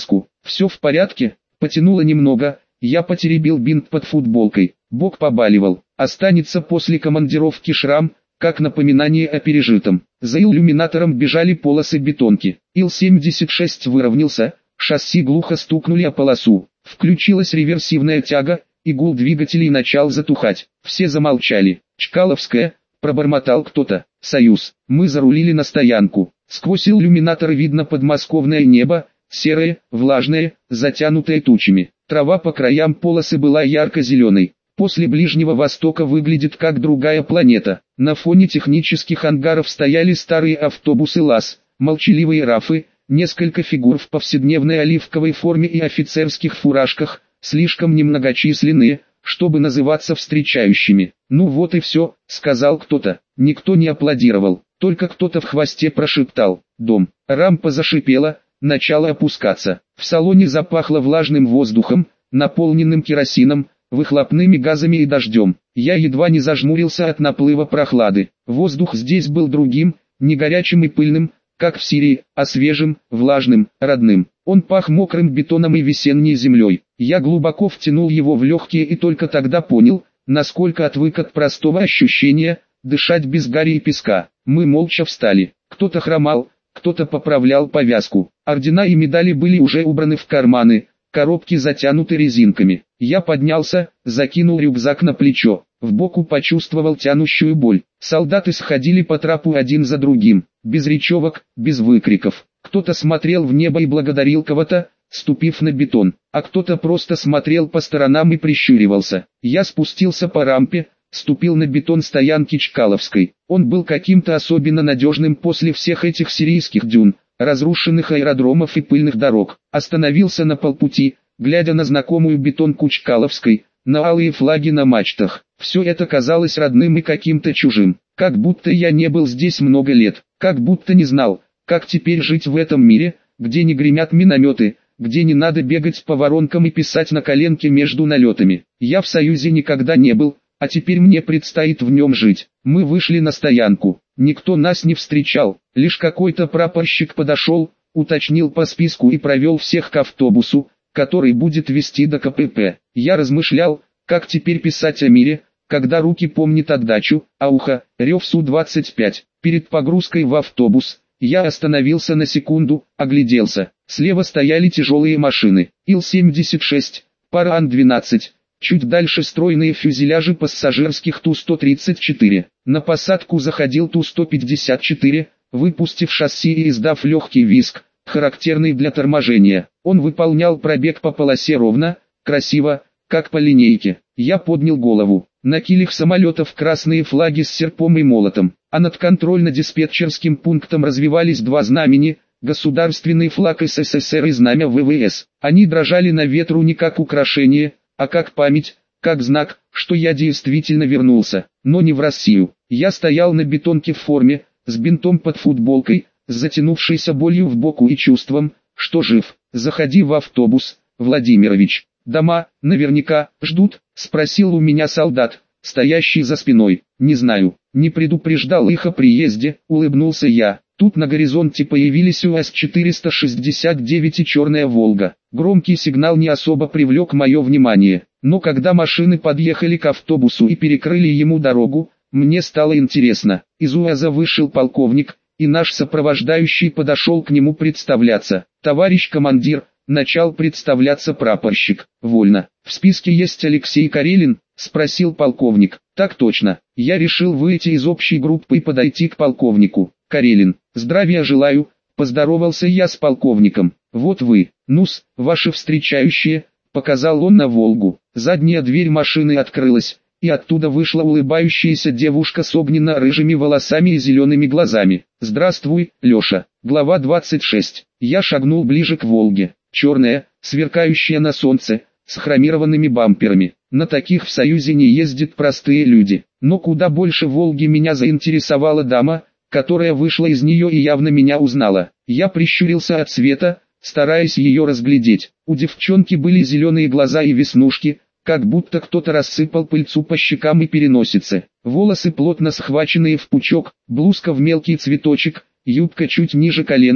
Все в порядке? Потянуло немного, я потеребил бинт под футболкой, бок побаливал. Останется после командировки шрам, как напоминание о пережитом. За иллюминатором бежали полосы бетонки. Ил-76 выровнялся, шасси глухо стукнули о полосу. Включилась реверсивная тяга, и гул двигателей начал затухать. Все замолчали. «Чкаловская», — пробормотал кто-то. «Союз». Мы зарулили на стоянку. Сквозь иллюминатор видно подмосковное небо, серое, влажное, затянутое тучами. Трава по краям полосы была ярко-зеленой. После Ближнего Востока выглядит как другая планета. На фоне технических ангаров стояли старые автобусы ЛАЗ, молчаливые рафы, несколько фигур в повседневной оливковой форме и офицерских фуражках, слишком немногочисленные, чтобы называться встречающими. «Ну вот и все», — сказал кто-то. Никто не аплодировал, только кто-то в хвосте прошептал «Дом». Рампа зашипела, начала опускаться. В салоне запахло влажным воздухом, наполненным керосином, выхлопными газами и дождем. Я едва не зажмурился от наплыва прохлады. Воздух здесь был другим, не горячим и пыльным, как в Сирии, а свежим, влажным, родным. Он пах мокрым бетоном и весенней землей. Я глубоко втянул его в легкие и только тогда понял, насколько отвык от простого ощущения дышать без гари и песка. Мы молча встали. Кто-то хромал, кто-то поправлял повязку. Ордена и медали были уже убраны в карманы, коробки затянуты резинками. Я поднялся, закинул рюкзак на плечо. В боку почувствовал тянущую боль. Солдаты сходили по трапу один за другим, без речевок, без выкриков. Кто-то смотрел в небо и благодарил кого-то, ступив на бетон, а кто-то просто смотрел по сторонам и прищуривался. Я спустился по рампе, ступил на бетон стоянки Чкаловской. Он был каким-то особенно надежным после всех этих сирийских дюн, разрушенных аэродромов и пыльных дорог. Остановился на полпути, глядя на знакомую бетонку Чкаловской, на алые флаги на мачтах. Все это казалось родным и каким-то чужим. Как будто я не был здесь много лет, как будто не знал, как теперь жить в этом мире, где не гремят минометы, где не надо бегать по воронкам и писать на коленке между налетами. Я в Союзе никогда не был, а теперь мне предстоит в нем жить. Мы вышли на стоянку. Никто нас не встречал, лишь какой-то прапорщик подошел, уточнил по списку и провел всех к автобусу, который будет везти до КПП. Я размышлял, как теперь писать о мире, когда руки помнят отдачу, а ухо — рев Су-25. Перед погрузкой в автобус я остановился на секунду, огляделся. Слева стояли тяжелые машины, Ил-76, пара Ан-12. Чуть дальше стройные фюзеляжи пассажирских Ту-134. На посадку заходил Ту-154, выпустив шасси и издав легкий визг, характерный для торможения. Он выполнял пробег по полосе ровно, красиво, как по линейке. Я поднял голову. На килях самолетов красные флаги с серпом и молотом, а над контрольно-диспетчерским пунктом развивались два знамени, государственный флаг СССР и знамя ВВС. Они дрожали на ветру не как украшение, а как память, как знак, что я действительно вернулся, но не в Россию. Я стоял на бетонке в форме, с бинтом под футболкой, с затянувшейся болью в боку и чувством, что жив. «Заходи в автобус, Владимирович. Дома, наверняка, ждут?» — спросил у меня солдат, стоящий за спиной. «Не знаю, не предупреждал их о приезде», — улыбнулся я. Тут на горизонте появились УАЗ-469 и черная «Волга». Громкий сигнал не особо привлек мое внимание, но когда машины подъехали к автобусу и перекрыли ему дорогу, мне стало интересно. Из УАЗа вышел полковник, и наш сопровождающий подошел к нему представляться. «Товарищ командир», — начал представляться прапорщик. «Вольно. В списке есть Алексей Карелин?» — спросил полковник. «Так точно». Я решил выйти из общей группы и подойти к полковнику. «Карелин, здравия желаю», — поздоровался я с полковником. «Вот вы, ну-с, ваши встречающие», — показал он на «Волгу». Задняя дверь машины открылась, и оттуда вышла улыбающаяся девушка с огненно-рыжими волосами и зелеными глазами. «Здравствуй, Леша». Глава 26. Я шагнул ближе к «Волге». Черная, сверкающая на солнце, с хромированными бамперами. На таких в Союзе не ездят простые люди. Но куда больше «Волги» меня заинтересовала дама, которая вышла из нее и явно меня узнала. Я прищурился от света, стараясь ее разглядеть. У девчонки были зеленые глаза и веснушки, как будто кто-то рассыпал пыльцу по щекам и переносице. Волосы плотно схваченные в пучок, блузка в мелкий цветочек, юбка чуть ниже колена,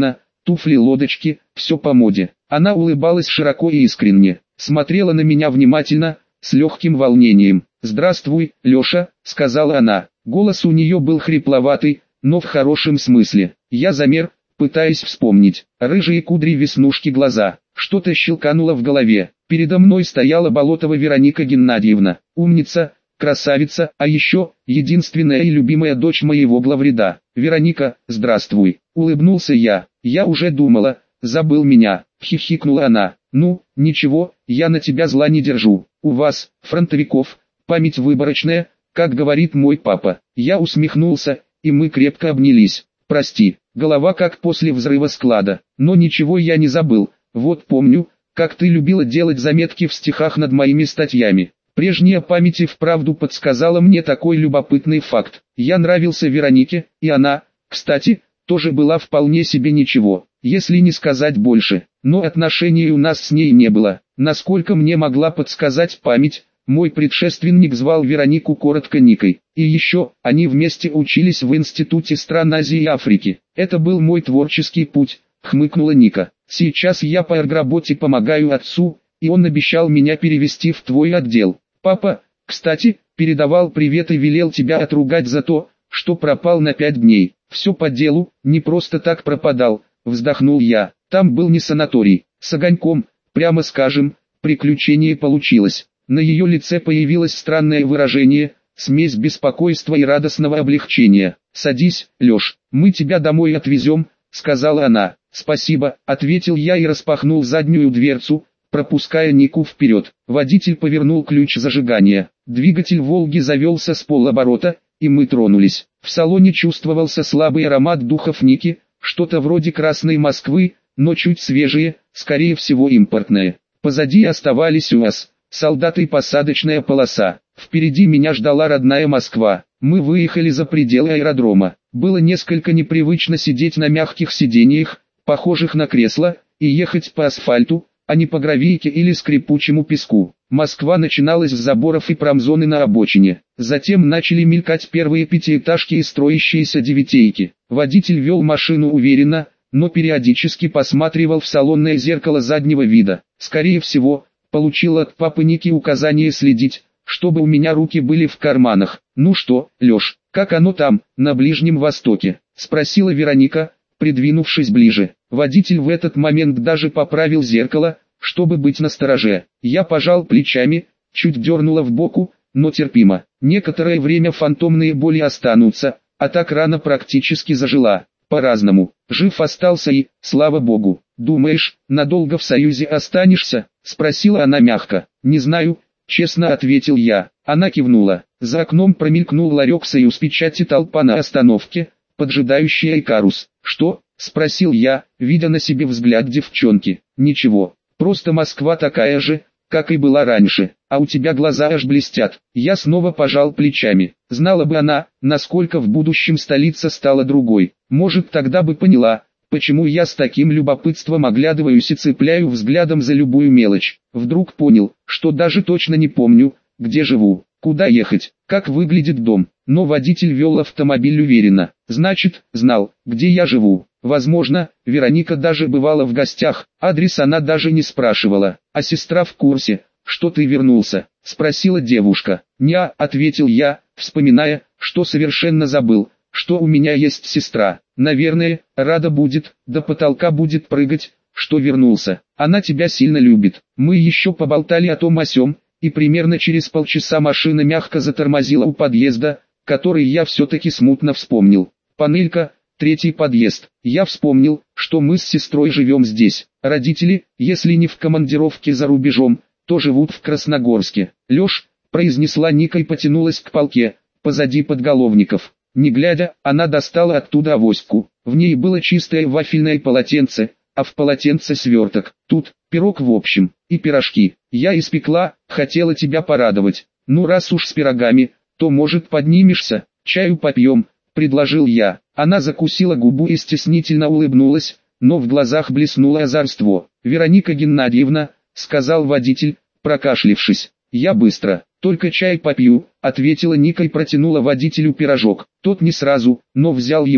туфли-лодочки, все по моде. Она улыбалась широко и искренне, смотрела на меня внимательно, с легким волнением. «Здравствуй, Леша», — сказала она. Голос у нее был хрипловатый, но в хорошем смысле. Я замер, пытаясь вспомнить. Рыжие кудри, веснушки, глаза. Что-то щелкануло в голове. Передо мной стояла Болотова Вероника Геннадьевна. Умница, красавица, а еще, единственная и любимая дочь моего главреда. «Вероника, здравствуй», — улыбнулся я. «Я уже думала, забыл меня», — хихикнула она. «Ну, ничего, я на тебя зла не держу. У вас, фронтовиков, память выборочная, как говорит мой папа». Я усмехнулся, и мы крепко обнялись. «Прости, голова как после взрыва склада, но ничего я не забыл. Вот помню, как ты любила делать заметки в стихах над моими статьями. Прежняя память и вправду подсказала мне такой любопытный факт. Я нравился Веронике, и она, кстати, тоже была вполне себе ничего, если не сказать больше. Но отношений у нас с ней не было. Насколько мне могла подсказать память, мой предшественник звал Веронику коротко Никой. И еще, они вместе учились в Институте стран Азии и Африки. Это был мой творческий путь, хмыкнула Ника. Сейчас я по работе помогаю отцу, и он обещал меня перевести в твой отдел. Папа, кстати, передавал привет и велел тебя отругать за то, что пропал на 5 дней. Все по делу, не просто так пропадал, вздохнул я. Там был не санаторий, с огоньком, прямо скажем, приключение получилось. На ее лице появилось странное выражение, смесь беспокойства и радостного облегчения. «Садись, Леш, мы тебя домой отвезем», — сказала она. «Спасибо», — ответил я и распахнул заднюю дверцу, пропуская Нику вперед. Водитель повернул ключ зажигания. Двигатель «Волги» завелся с полоборота, и мы тронулись. В салоне чувствовался слабый аромат духов Ники, что-то вроде Красной Москвы, но чуть свежее, скорее всего импортное. Позади оставались УАЗ, солдаты и посадочная полоса. Впереди меня ждала родная Москва. Мы выехали за пределы аэродрома. Было несколько непривычно сидеть на мягких сиденьях, похожих на кресла, и ехать по асфальту, а не по гравийке или скрипучему песку. Москва начиналась с заборов и промзоны на обочине. Затем начали мелькать первые пятиэтажки и строящиеся девятейки. Водитель вел машину уверенно, но периодически посматривал в салонное зеркало заднего вида. Скорее всего, получил от папы Ники указание следить, чтобы у меня руки были в карманах. «Ну что, Леш, как оно там, на Ближнем Востоке?» — спросила Вероника, придвинувшись ближе. Водитель в этот момент даже поправил зеркало, чтобы быть настороже. Я пожал плечами, чуть дернула в боку, но терпимо. Некоторое время фантомные боли останутся, а так рана практически зажила. По-разному. Жив остался и, слава богу. «Думаешь, надолго в Союзе останешься?» — спросила она мягко. «Не знаю», — честно ответил я. Она кивнула. За окном промелькнул ларек «Союз печати», толпа на остановке, поджидающая Икарус. «Что?» — спросил я, видя на себе взгляд девчонки. «Ничего, просто Москва такая же, как и была раньше, а у тебя глаза аж блестят». Я снова пожал плечами. Знала бы она, насколько в будущем столица стала другой. Может, тогда бы поняла, почему я с таким любопытством оглядываюсь и цепляю взглядом за любую мелочь. Вдруг понял, что даже точно не помню, где живу, куда ехать, как выглядит дом. Но водитель вел автомобиль уверенно. Значит, знал, где я живу. Возможно, Вероника даже бывала в гостях, адрес она даже не спрашивала. «А сестра в курсе, что ты вернулся?» — спросила девушка. «Не-а», — ответил я, вспоминая, что совершенно забыл, что у меня есть сестра. «Наверное, рада будет, до потолка будет прыгать, что вернулся. Она тебя сильно любит». Мы еще поболтали о том о сём, и примерно через полчаса машина мягко затормозила у подъезда, который я все-таки смутно вспомнил. Панелька, 3-й подъезд. Я вспомнил, что мы с сестрой живем здесь. Родители, если не в командировке за рубежом, то живут в Красногорске. «Леш», — произнесла Ника и потянулась к полке, позади подголовников. Не глядя, она достала оттуда авоську. В ней было чистое вафельное полотенце, а в полотенце сверток. Тут пирог в общем, и пирожки. Я испекла, хотела тебя порадовать. Ну раз уж с пирогами, то может поднимешься, чаю попьем, предложил я. Она закусила губу и стеснительно улыбнулась, но в глазах блеснуло озорство. «Вероника Геннадьевна», — сказал водитель, прокашлившись. «Я быстро, только чай попью», — ответила Ника и протянула водителю пирожок. Тот не сразу, но взял его.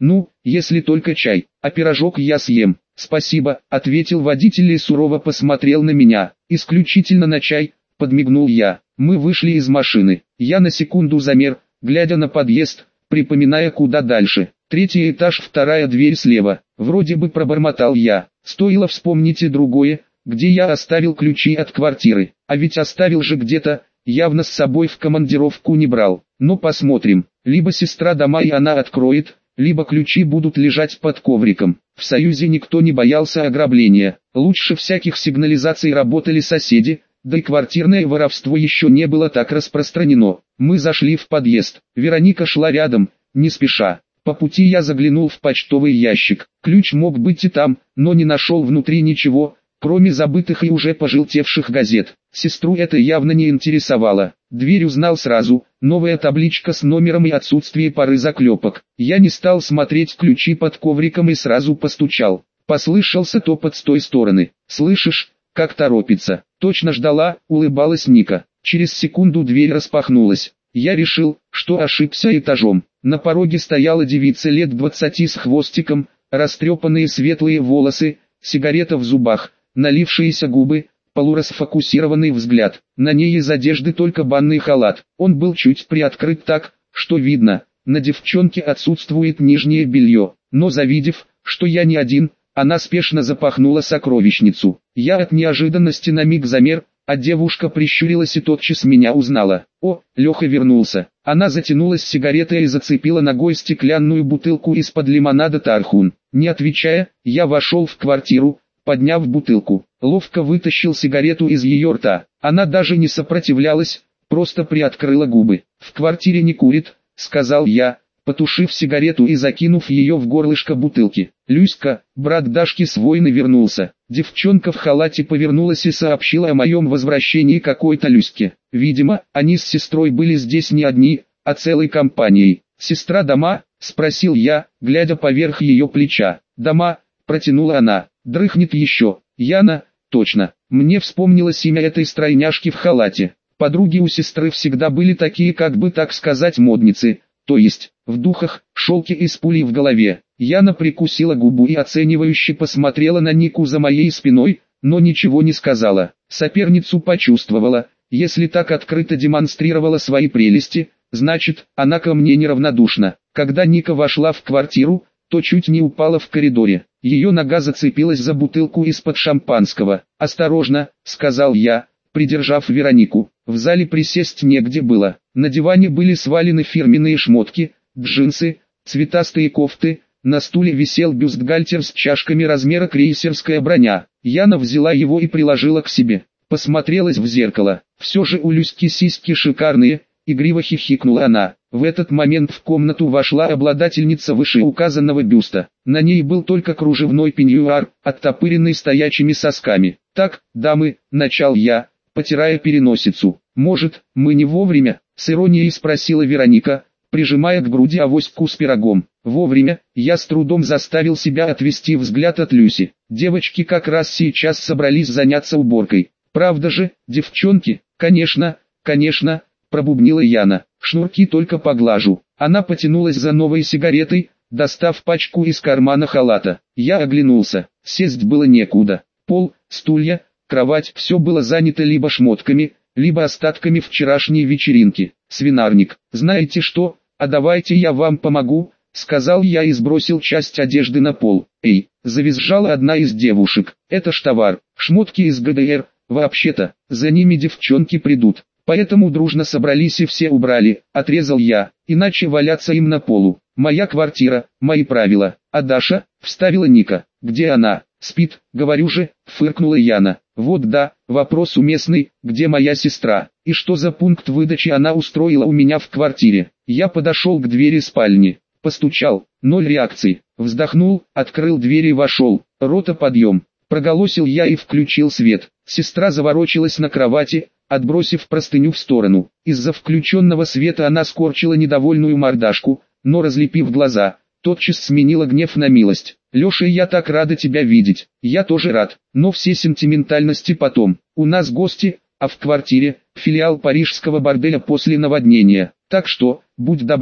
Ну, если только чай, а пирожок я съем. Спасибо, ответил водитель и сурово посмотрел на меня. Исключительно на чай, подмигнул я. Мы вышли из машины. Я на секунду замер, глядя на подъезд, припоминая, куда дальше. 3-й этаж, 2-я дверь слева. Вроде бы пробормотал я. Стоило вспомнить и другое, где я оставил ключи от квартиры. А ведь оставил же где-то, явно с собой в командировку не брал. Но посмотрим. Либо сестра дома и она откроет, либо ключи будут лежать под ковриком. В Союзе никто не боялся ограбления. Лучше всяких сигнализаций работали соседи, да и квартирное воровство еще не было так распространено. Мы зашли в подъезд. Вероника шла рядом, не спеша. По пути я заглянул в почтовый ящик. Ключ мог быть и там, но не нашел внутри ничего, кроме забытых и уже пожелтевших газет. Сестру это явно не интересовало. Дверь узнал сразу, новая табличка с номером и отсутствие пары заклепок. Я не стал смотреть ключи под ковриком и сразу постучал. Послышался топот с той стороны. «Слышишь, как торопится?» Точно ждала, улыбалась Ника. Через секунду дверь распахнулась. Я решил, что ошибся этажом. На пороге стояла девица лет 20 с хвостиком, растрепанные светлые волосы, сигарета в зубах, налившиеся губы, полурасфокусированный взгляд. На ней из одежды только банный халат. Он был чуть приоткрыт так, что видно, на девчонке отсутствует нижнее белье. Но завидев, что я не один, она спешно запахнула сокровищницу. Я от неожиданности на миг замер, а девушка прищурилась и тотчас меня узнала. «О, Леха вернулся». Она затянулась сигаретой и зацепила ногой стеклянную бутылку из-под лимонада «Тархун». Не отвечая, я вошел в квартиру, подняв бутылку. Ловко вытащил сигарету из ее рта. Она даже не сопротивлялась, просто приоткрыла губы. «В квартире не курит», — сказал я, потушив сигарету и закинув ее в горлышко бутылки. «Люська, брат Дашки с войны вернулся». Девчонка в халате повернулась и сообщила о моем возвращении какой-то Люське. Видимо, они с сестрой были здесь не одни, а целой компанией. «Сестра дома?» — спросил я, глядя поверх ее плеча. «Дома», — протянула она. «Дрыхнет еще». «Яна?» «Точно». Мне вспомнилось имя этой стройняшки в халате. Подруги у сестры всегда были такие, как бы так сказать, модницы, то есть, в духах, шелке и с пулей в голове. Яна прикусила губу и оценивающе посмотрела на Нику за моей спиной, но ничего не сказала. Соперницу почувствовала, если так открыто демонстрировала свои прелести, значит, она ко мне неравнодушна. Когда Ника вошла в квартиру, то чуть не упала в коридоре. Ее нога зацепилась за бутылку из-под шампанского. «Осторожно», — сказал я, придержав Веронику. В зале присесть негде было. На диване были свалены фирменные шмотки, джинсы, цветастые кофты, на стуле висел бюстгальтер с чашками размера крейсерская броня. Яна взяла его и приложила к себе. Посмотрелась в зеркало. Все же у Люськи сиськи шикарные, игриво хихикнула она. В этот момент в комнату вошла обладательница вышеуказанного бюста. На ней был только кружевной пеньюар, оттопыренный стоячими сосками. «Так, дамы», — начал я, потирая переносицу. «Может, мы не вовремя?» — с иронией спросила Вероника, прижимая к груди авоську с пирогом. «Вовремя», я с трудом заставил себя отвести взгляд от Люси. Девочки как раз сейчас собрались заняться уборкой. «Правда же, девчонки?» «Конечно, конечно», пробубнила Яна. «Шнурки только поглажу». Она потянулась за новой сигаретой, достав пачку из кармана халата. Я оглянулся. Сесть было некуда. Пол, стулья, кровать — все было занято либо шмотками, либо остатками вчерашней вечеринки. «Свинарник, знаете что, а давайте я вам помогу», — сказал я и сбросил часть одежды на пол. «Эй», — завизжала одна из девушек, — «это ж товар, шмотки из ГДР, вообще-то, за ними девчонки придут». Поэтому дружно собрались и все убрали, отрезал я, иначе валяться им на полу. «Моя квартира, мои правила». «А Даша?» — вставила Ника. «Где она?» «Спит, говорю же», — фыркнула Яна. «Вот да, вопрос уместный, где моя сестра? И что за пункт выдачи она устроила у меня в квартире?» Я подошел к двери спальни, постучал, 0 реакций, вздохнул, открыл дверь и вошел. «Рота, подъем», — проголосил я и включил свет. Сестра заворочилась на кровати, отбросив простыню в сторону. Из-за включенного света она скорчила недовольную мордашку, но разлепив глаза, тотчас сменила гнев на милость. «Леша, я так рада тебя видеть». «Я тоже рад, но все сентиментальности потом. У нас гости, а в квартире филиал парижского борделя после наводнения. Так что, будь добра,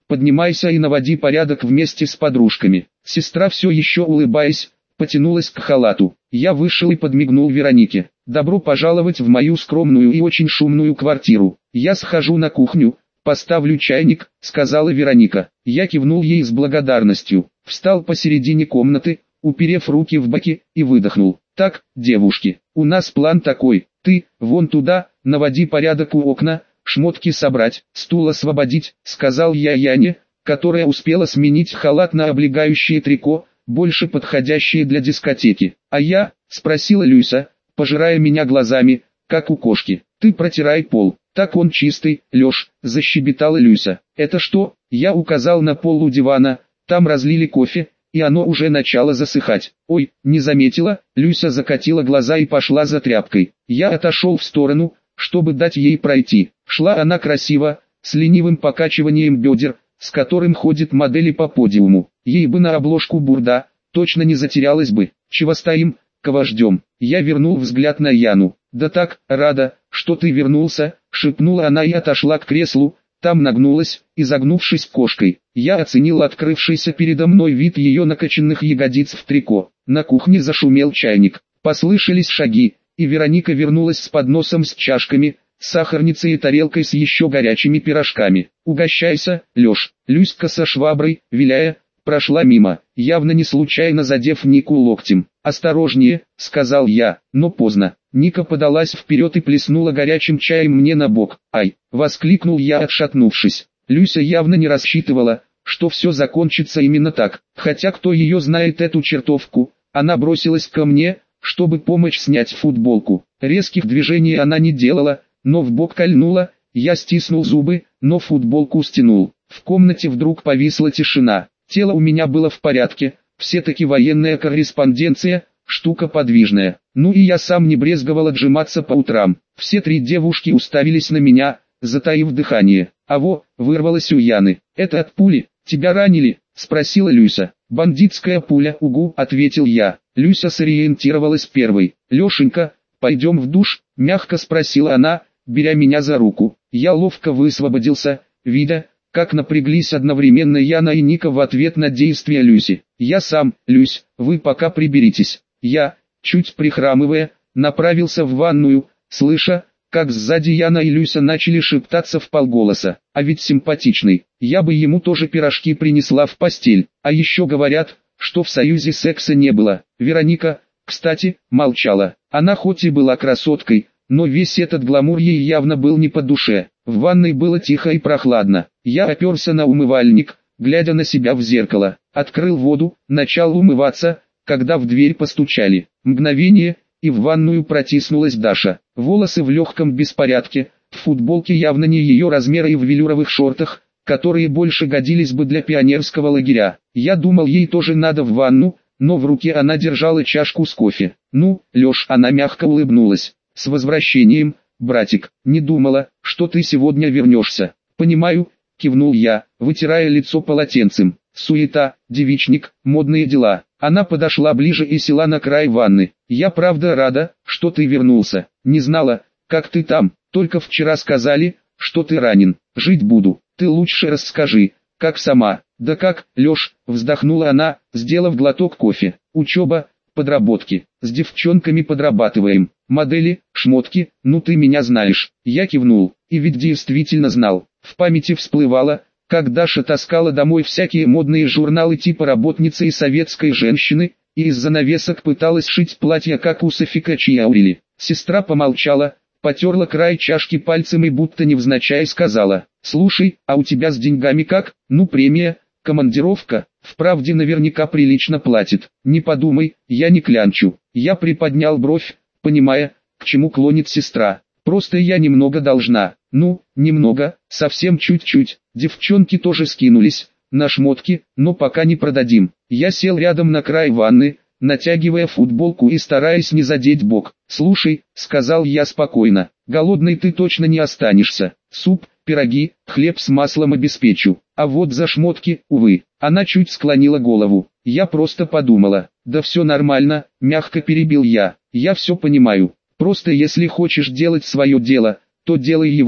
поднимайся и наводи порядок вместе с подружками. Сестра, все еще улыбаясь, потянулась к халату. Я вышел и подмигнул Веронике. Добро пожаловать в мою скромную и очень шумную квартиру. Я схожу на кухню, поставлю чайник, сказала Вероника. Я кивнул ей с благодарностью. Встал посередине комнаты, уперев руки в боки, и выдохнул. Так, девушки, у нас план такой. Ты, вон туда, наводи порядок у окна, шмотки собрать, стул освободить, сказал я Яне, которая успела сменить халат на облегающее трико, больше подходящее для дискотеки. А я, спросила Люся, пожирая меня глазами, как у кошки. Ты протирай пол, так он чистый, Лёш, защебетала Люся. Это что? Я указал на пол у дивана, там разлили кофе, и оно уже начало засыхать. Ой, не заметила, Люся закатила глаза и пошла за тряпкой. Я отошел в сторону, чтобы дать ей пройти. Шла она красиво, с ленивым покачиванием бедер, с которым ходят модели по подиуму. Ей бы на обложку бурда, точно не затерялась бы. Чего стоим, кого ждем? Я вернул взгляд на Яну. Да так, рада, что ты вернулся, шепнула она и отошла к креслу, там нагнулась, изогнувшись кошкой. Я оценил открывшийся передо мной вид ее накачанных ягодиц в трико. На кухне зашумел чайник, послышались шаги, и Вероника вернулась с подносом с чашками, сахарницей и тарелкой с еще горячими пирожками. «Угощайся, Лёш». Люська со шваброй, виляя, прошла мимо, явно не случайно задев Нику локтем. «Осторожнее», — сказал я, но поздно. Ника подалась вперед и плеснула горячим чаем мне на бок. «Ай!» — воскликнул я, отшатнувшись. Люся явно не рассчитывала, что все закончится именно так. Хотя кто ее знает эту чертовку, она бросилась ко мне, чтобы помочь снять футболку. Резких движений она не делала, но в бок кольнула, я стиснул зубы, но футболку стянул. В комнате вдруг повисла тишина. Тело у меня было в порядке, все-таки военная корреспонденция, штука подвижная. Ну и я сам не брезговал отжиматься по утрам. Все три девушки уставились на меня, затаив дыхание. «Аво!» — вырвалось у Яны. «Это от пули, тебя ранили?» — спросила Люся. «Бандитская пуля, угу», — ответил я. Люся сориентировалась первой. «Лешенька, пойдем в душ?» — мягко спросила она, беря меня за руку. Я ловко высвободился, видя, как напряглись одновременно Яна и Ника в ответ на действия Люси. «Я сам, Люсь, вы пока приберитесь». Я, чуть прихрамывая, направился в ванную, слыша, как сзади Яна и Люся начали шептаться вполголоса. «А ведь симпатичный, я бы ему тоже пирожки принесла в постель». А еще говорят, что в союзе секса не было. Вероника, кстати, молчала. Она хоть и была красоткой, но весь этот гламур ей явно был не по душе. В ванной было тихо и прохладно. Я оперся на умывальник, глядя на себя в зеркало. Открыл воду, начал умываться, когда в дверь постучали. Мгновение, и в ванную протиснулась Даша. Волосы в легком беспорядке, в футболке явно не ее размера и в велюровых шортах, которые больше годились бы для пионерского лагеря. Я думал, ей тоже надо в ванну, но в руке она держала чашку с кофе. «Ну, Леш», она мягко улыбнулась. «С возвращением, братик, не думала, что ты сегодня вернешься». «Понимаю», кивнул я, вытирая лицо полотенцем. «Суета, девичник, модные дела». Она подошла ближе и села на край ванны. «Я правда рада, что ты вернулся. Не знала, как ты там, только вчера сказали, что ты ранен. Жить буду. Ты лучше расскажи, как сама». «Да как, Леш», вздохнула она, сделав глоток кофе. «Учеба, подработки. С девчонками подрабатываем. Модели, шмотки, ну ты меня знаешь». Я кивнул, и ведь действительно знал. В памяти всплывало, как Даша таскала домой всякие модные журналы типа «Работницы и советской женщины», и из занавесок пыталась шить платья как у Софика Чиаурили. Сестра помолчала, потерла край чашки пальцем и будто невзначай сказала: «Слушай, а у тебя с деньгами как? Ну премия, командировка, вправде наверняка прилично платит. Не подумай, я не клянчу». Я приподнял бровь, понимая, к чему клонит сестра. «Просто я немного должна». «Ну, немного, совсем чуть-чуть». Девчонки тоже скинулись на шмотки, но пока не продадим. Я сел рядом на край ванны, натягивая футболку и стараясь не задеть бок. «Слушай», — сказал я спокойно, — «голодный ты точно не останешься. Суп, пироги, хлеб с маслом обеспечу. А вот за шмотки, увы». Она чуть склонила голову. Я просто подумала. «Да все нормально», — мягко перебил я. «Я все понимаю. Просто если хочешь делать свое дело, то делай его,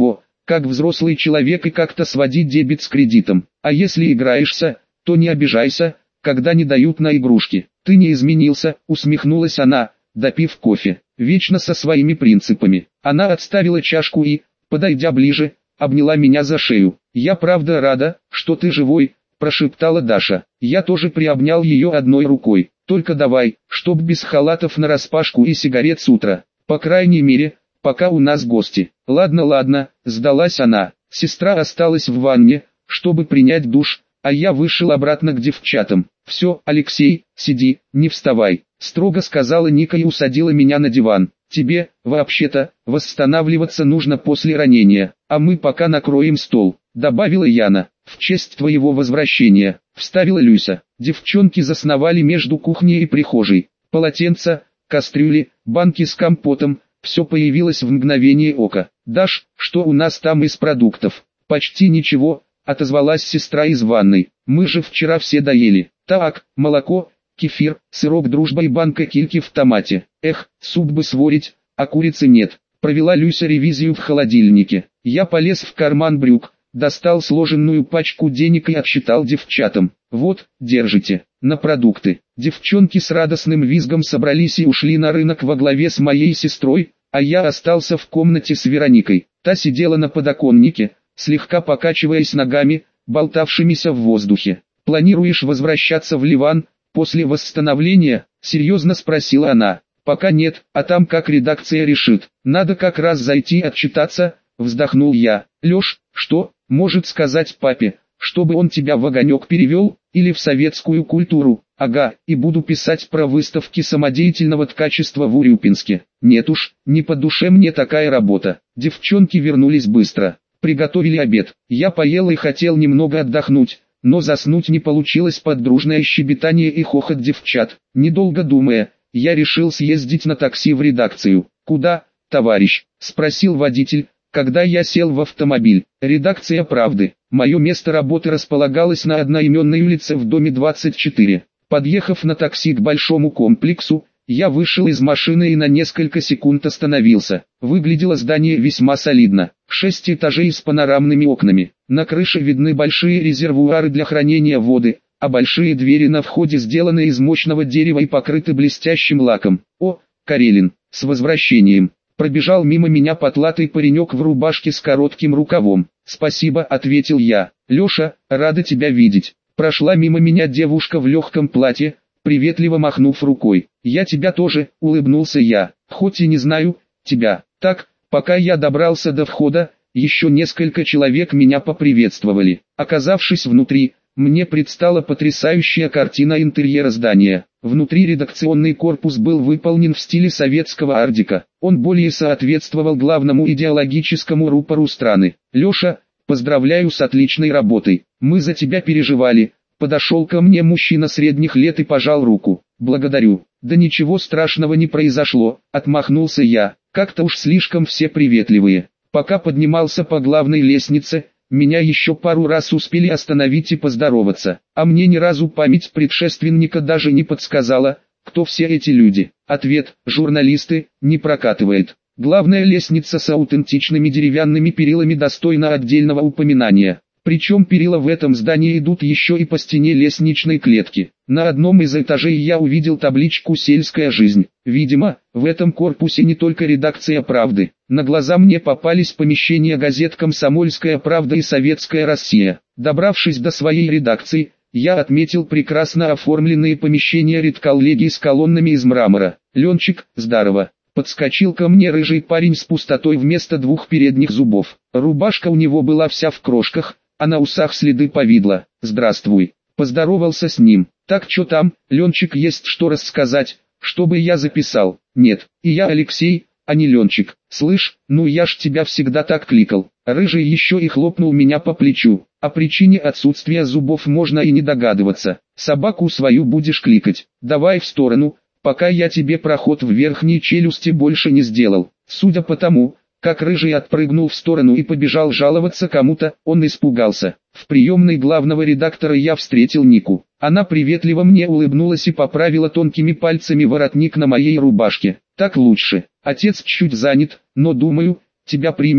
как взрослый человек и как-то сводить дебет с кредитом. А если играешься, то не обижайся, когда не дают на игрушки. Ты не изменился, усмехнулась она, допив кофе. Вечно со своими принципами. Она отставила чашку и, подойдя ближе, обняла меня за шею. Я правда рада, что ты живой, прошептала Даша. Я тоже приобнял ее одной рукой. Только давай, чтоб без халатов нараспашку и сигарет с утра. По крайней мере, пока у нас гости. Ладно, ладно, сдалась она. Сестра осталась в ванне, чтобы принять душ, а я вышел обратно к девчатам. Все, Алексей, сиди, не вставай, строго сказала Ника и усадила меня на диван. Тебе, вообще-то, восстанавливаться нужно после ранения, а мы пока накроем стол, добавила Яна. В честь твоего возвращения, вставила Люся. Девчонки засновали между кухней и прихожей. Полотенца, кастрюли, банки с компотом, все появилось в мгновение ока. Даш, что у нас там из продуктов? Почти ничего, отозвалась сестра из ванной. Мы же вчера все доели. Так, молоко, кефир, сырок Дружба и банка кильки в томате. Эх, суп бы сварить, а курицы нет. Провела Люся ревизию в холодильнике. Я полез в карман брюк, достал сложенную пачку денег и отсчитал девчатам. Вот, держите, на продукты. Девчонки с радостным визгом собрались и ушли на рынок во главе с моей сестрой, а я остался в комнате с Вероникой. Та сидела на подоконнике, слегка покачиваясь ногами, болтавшимися в воздухе. «Планируешь возвращаться в Ливан, после восстановления?» — серьезно спросила она. «Пока нет, а там как редакция решит. Надо как раз зайти отчитаться», — вздохнул я. «Лёш, что, может сказать папе, чтобы он тебя в огонек перевел, или в советскую культуру?» «Ага, и буду писать про выставки самодеятельного ткачества в Урюпинске». «Нет уж, не по душе мне такая работа». Девчонки вернулись быстро. Приготовили обед. Я поел и хотел немного отдохнуть, но заснуть не получилось под дружное щебетание и хохот девчат. Недолго думая, я решил съездить на такси в редакцию. «Куда, товарищ?» — спросил водитель, когда я сел в автомобиль. «Редакция «Правды». Мое место работы располагалось на одноименной улице в доме 24. Подъехав на такси к большому комплексу, я вышел из машины и на несколько секунд остановился. Выглядело здание весьма солидно. 6 этажей с панорамными окнами. На крыше видны большие резервуары для хранения воды, а большие двери на входе сделаны из мощного дерева и покрыты блестящим лаком. «О, Карелин, с возвращением!» Пробежал мимо меня потлатый паренек в рубашке с коротким рукавом. «Спасибо», — ответил я. «Леша, рада тебя видеть». Прошла мимо меня девушка в легком платье, приветливо махнув рукой. «Я тебя тоже», — улыбнулся я, «хоть и не знаю тебя». Так, пока я добрался до входа, еще несколько человек меня поприветствовали. Оказавшись внутри, мне предстала потрясающая картина интерьера здания. Внутри редакционный корпус был выполнен в стиле советского ар-деко. Он более соответствовал главному идеологическому рупору страны. «Леша, поздравляю с отличной работой. Мы за тебя переживали». Подошел ко мне мужчина средних лет и пожал руку. «Благодарю». «Да ничего страшного не произошло», — отмахнулся я. «Как-то уж слишком все приветливые». Пока поднимался по главной лестнице, меня еще пару раз успели остановить и поздороваться. А мне ни разу память предшественника даже не подсказала, кто все эти люди. Ответ: журналисты, не прокатывает. Главная лестница с аутентичными деревянными перилами достойна отдельного упоминания. Причем перила в этом здании идут еще и по стене лестничной клетки. На одном из этажей я увидел табличку «Сельская жизнь». Видимо, в этом корпусе не только редакция «Правды». На глаза мне попались помещения газет «Комсомольская правда» и «Советская Россия». Добравшись до своей редакции, я отметил прекрасно оформленные помещения редколлегии с колоннами из мрамора. «Ленчик, здорово!» Подскочил ко мне рыжий парень с пустотой вместо двух передних зубов. Рубашка у него была вся в крошках, а на усах следы повидла. «Здравствуй». Поздоровался с ним. «Так что там, Ленчик, есть что рассказать, чтобы я записал?» «Нет, и я Алексей, а не Ленчик. Слышь, ну я ж тебя всегда так кликал». Рыжий еще и хлопнул меня по плечу. О причине отсутствия зубов можно и не догадываться. «Собаку свою будешь кликать. Давай в сторону, пока я тебе проход в верхней челюсти больше не сделал». Судя по тому, как Рыжий отпрыгнул в сторону и побежал жаловаться кому-то, он испугался. В приемной главного редактора я встретил Нику. Она приветливо мне улыбнулась и поправила тонкими пальцами воротник на моей рубашке. «Так лучше. Отец чуть занят, но думаю, тебя примет», —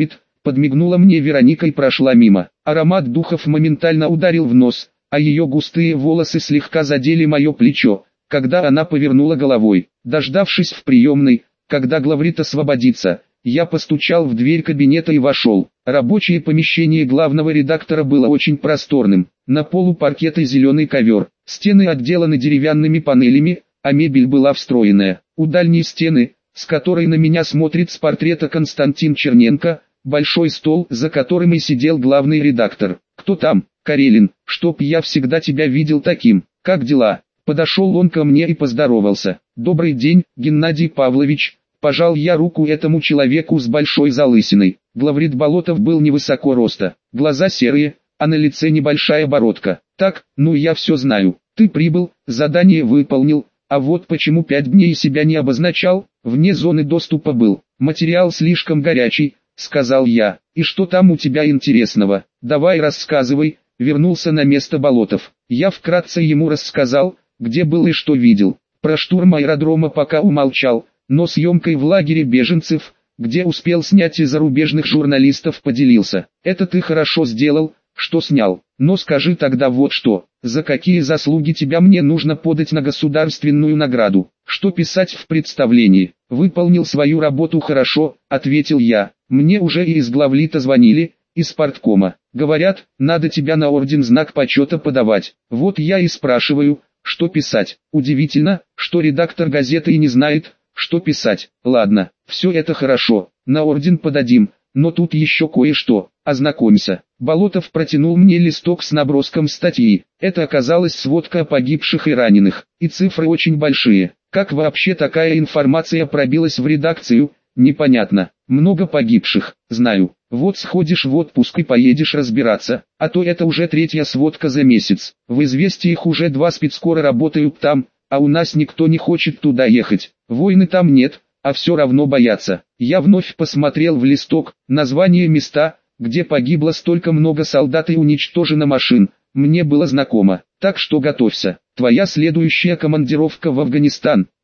подмигнула мне Вероника и прошла мимо. Аромат духов моментально ударил в нос, а ее густые волосы слегка задели мое плечо, когда она повернула головой. Дождавшись в приемной, когда главрит освободится, я постучал в дверь кабинета и вошел. Рабочее помещение главного редактора было очень просторным. На полу паркет и зеленый ковер. Стены отделаны деревянными панелями, а мебель была встроенная. У дальней стены, с которой на меня смотрит с портрета Константин Черненко, большой стол, за которым и сидел главный редактор. «Кто там, Карелин? Чтоб я всегда тебя видел таким. Как дела?» Подошел он ко мне и поздоровался. «Добрый день, Геннадий Павлович». Пожал я руку этому человеку с большой залысиной. Главрит Болотов был невысоко роста, глаза серые, а на лице небольшая бородка. «Так, ну я все знаю. Ты прибыл, задание выполнил, а вот почему 5 дней себя не обозначал, вне зоны доступа был. Материал слишком горячий», — сказал я. «И что там у тебя интересного? Давай рассказывай», — вернулся на место Болотов. Я вкратце ему рассказал, где был и что видел. Про штурм аэродрома пока умолчал, но съемкой в лагере беженцев, где успел снять и зарубежных журналистов, поделился. «Это ты хорошо сделал, что снял. Но скажи тогда вот что, за какие заслуги тебя мне нужно подать на государственную награду? Что писать в представлении?» «Выполнил свою работу хорошо», — ответил я. «Мне уже и из главлита звонили, из парткома. Говорят, надо тебя на орден Знак Почета подавать. Вот я и спрашиваю, что писать. Удивительно, что редактор газеты и не знает, что писать. Ладно, все это хорошо, на орден подадим, но тут еще кое-что, ознакомься». Болотов протянул мне листок с наброском статьи. Это оказалась сводка о погибших и раненых, и цифры очень большие. Как вообще такая информация пробилась в редакцию, непонятно. Много погибших, знаю. Вот сходишь в отпуск и поедешь разбираться, а то это уже 3-я сводка за месяц. В «Известиях» уже 2 спецкора работают там, а у нас никто не хочет туда ехать. Войны там нет, а все равно боятся. Я вновь посмотрел в листок, название места, где погибло столько много солдат и уничтожено машин, мне было знакомо. Так что готовься. Твоя следующая командировка в Афганистан.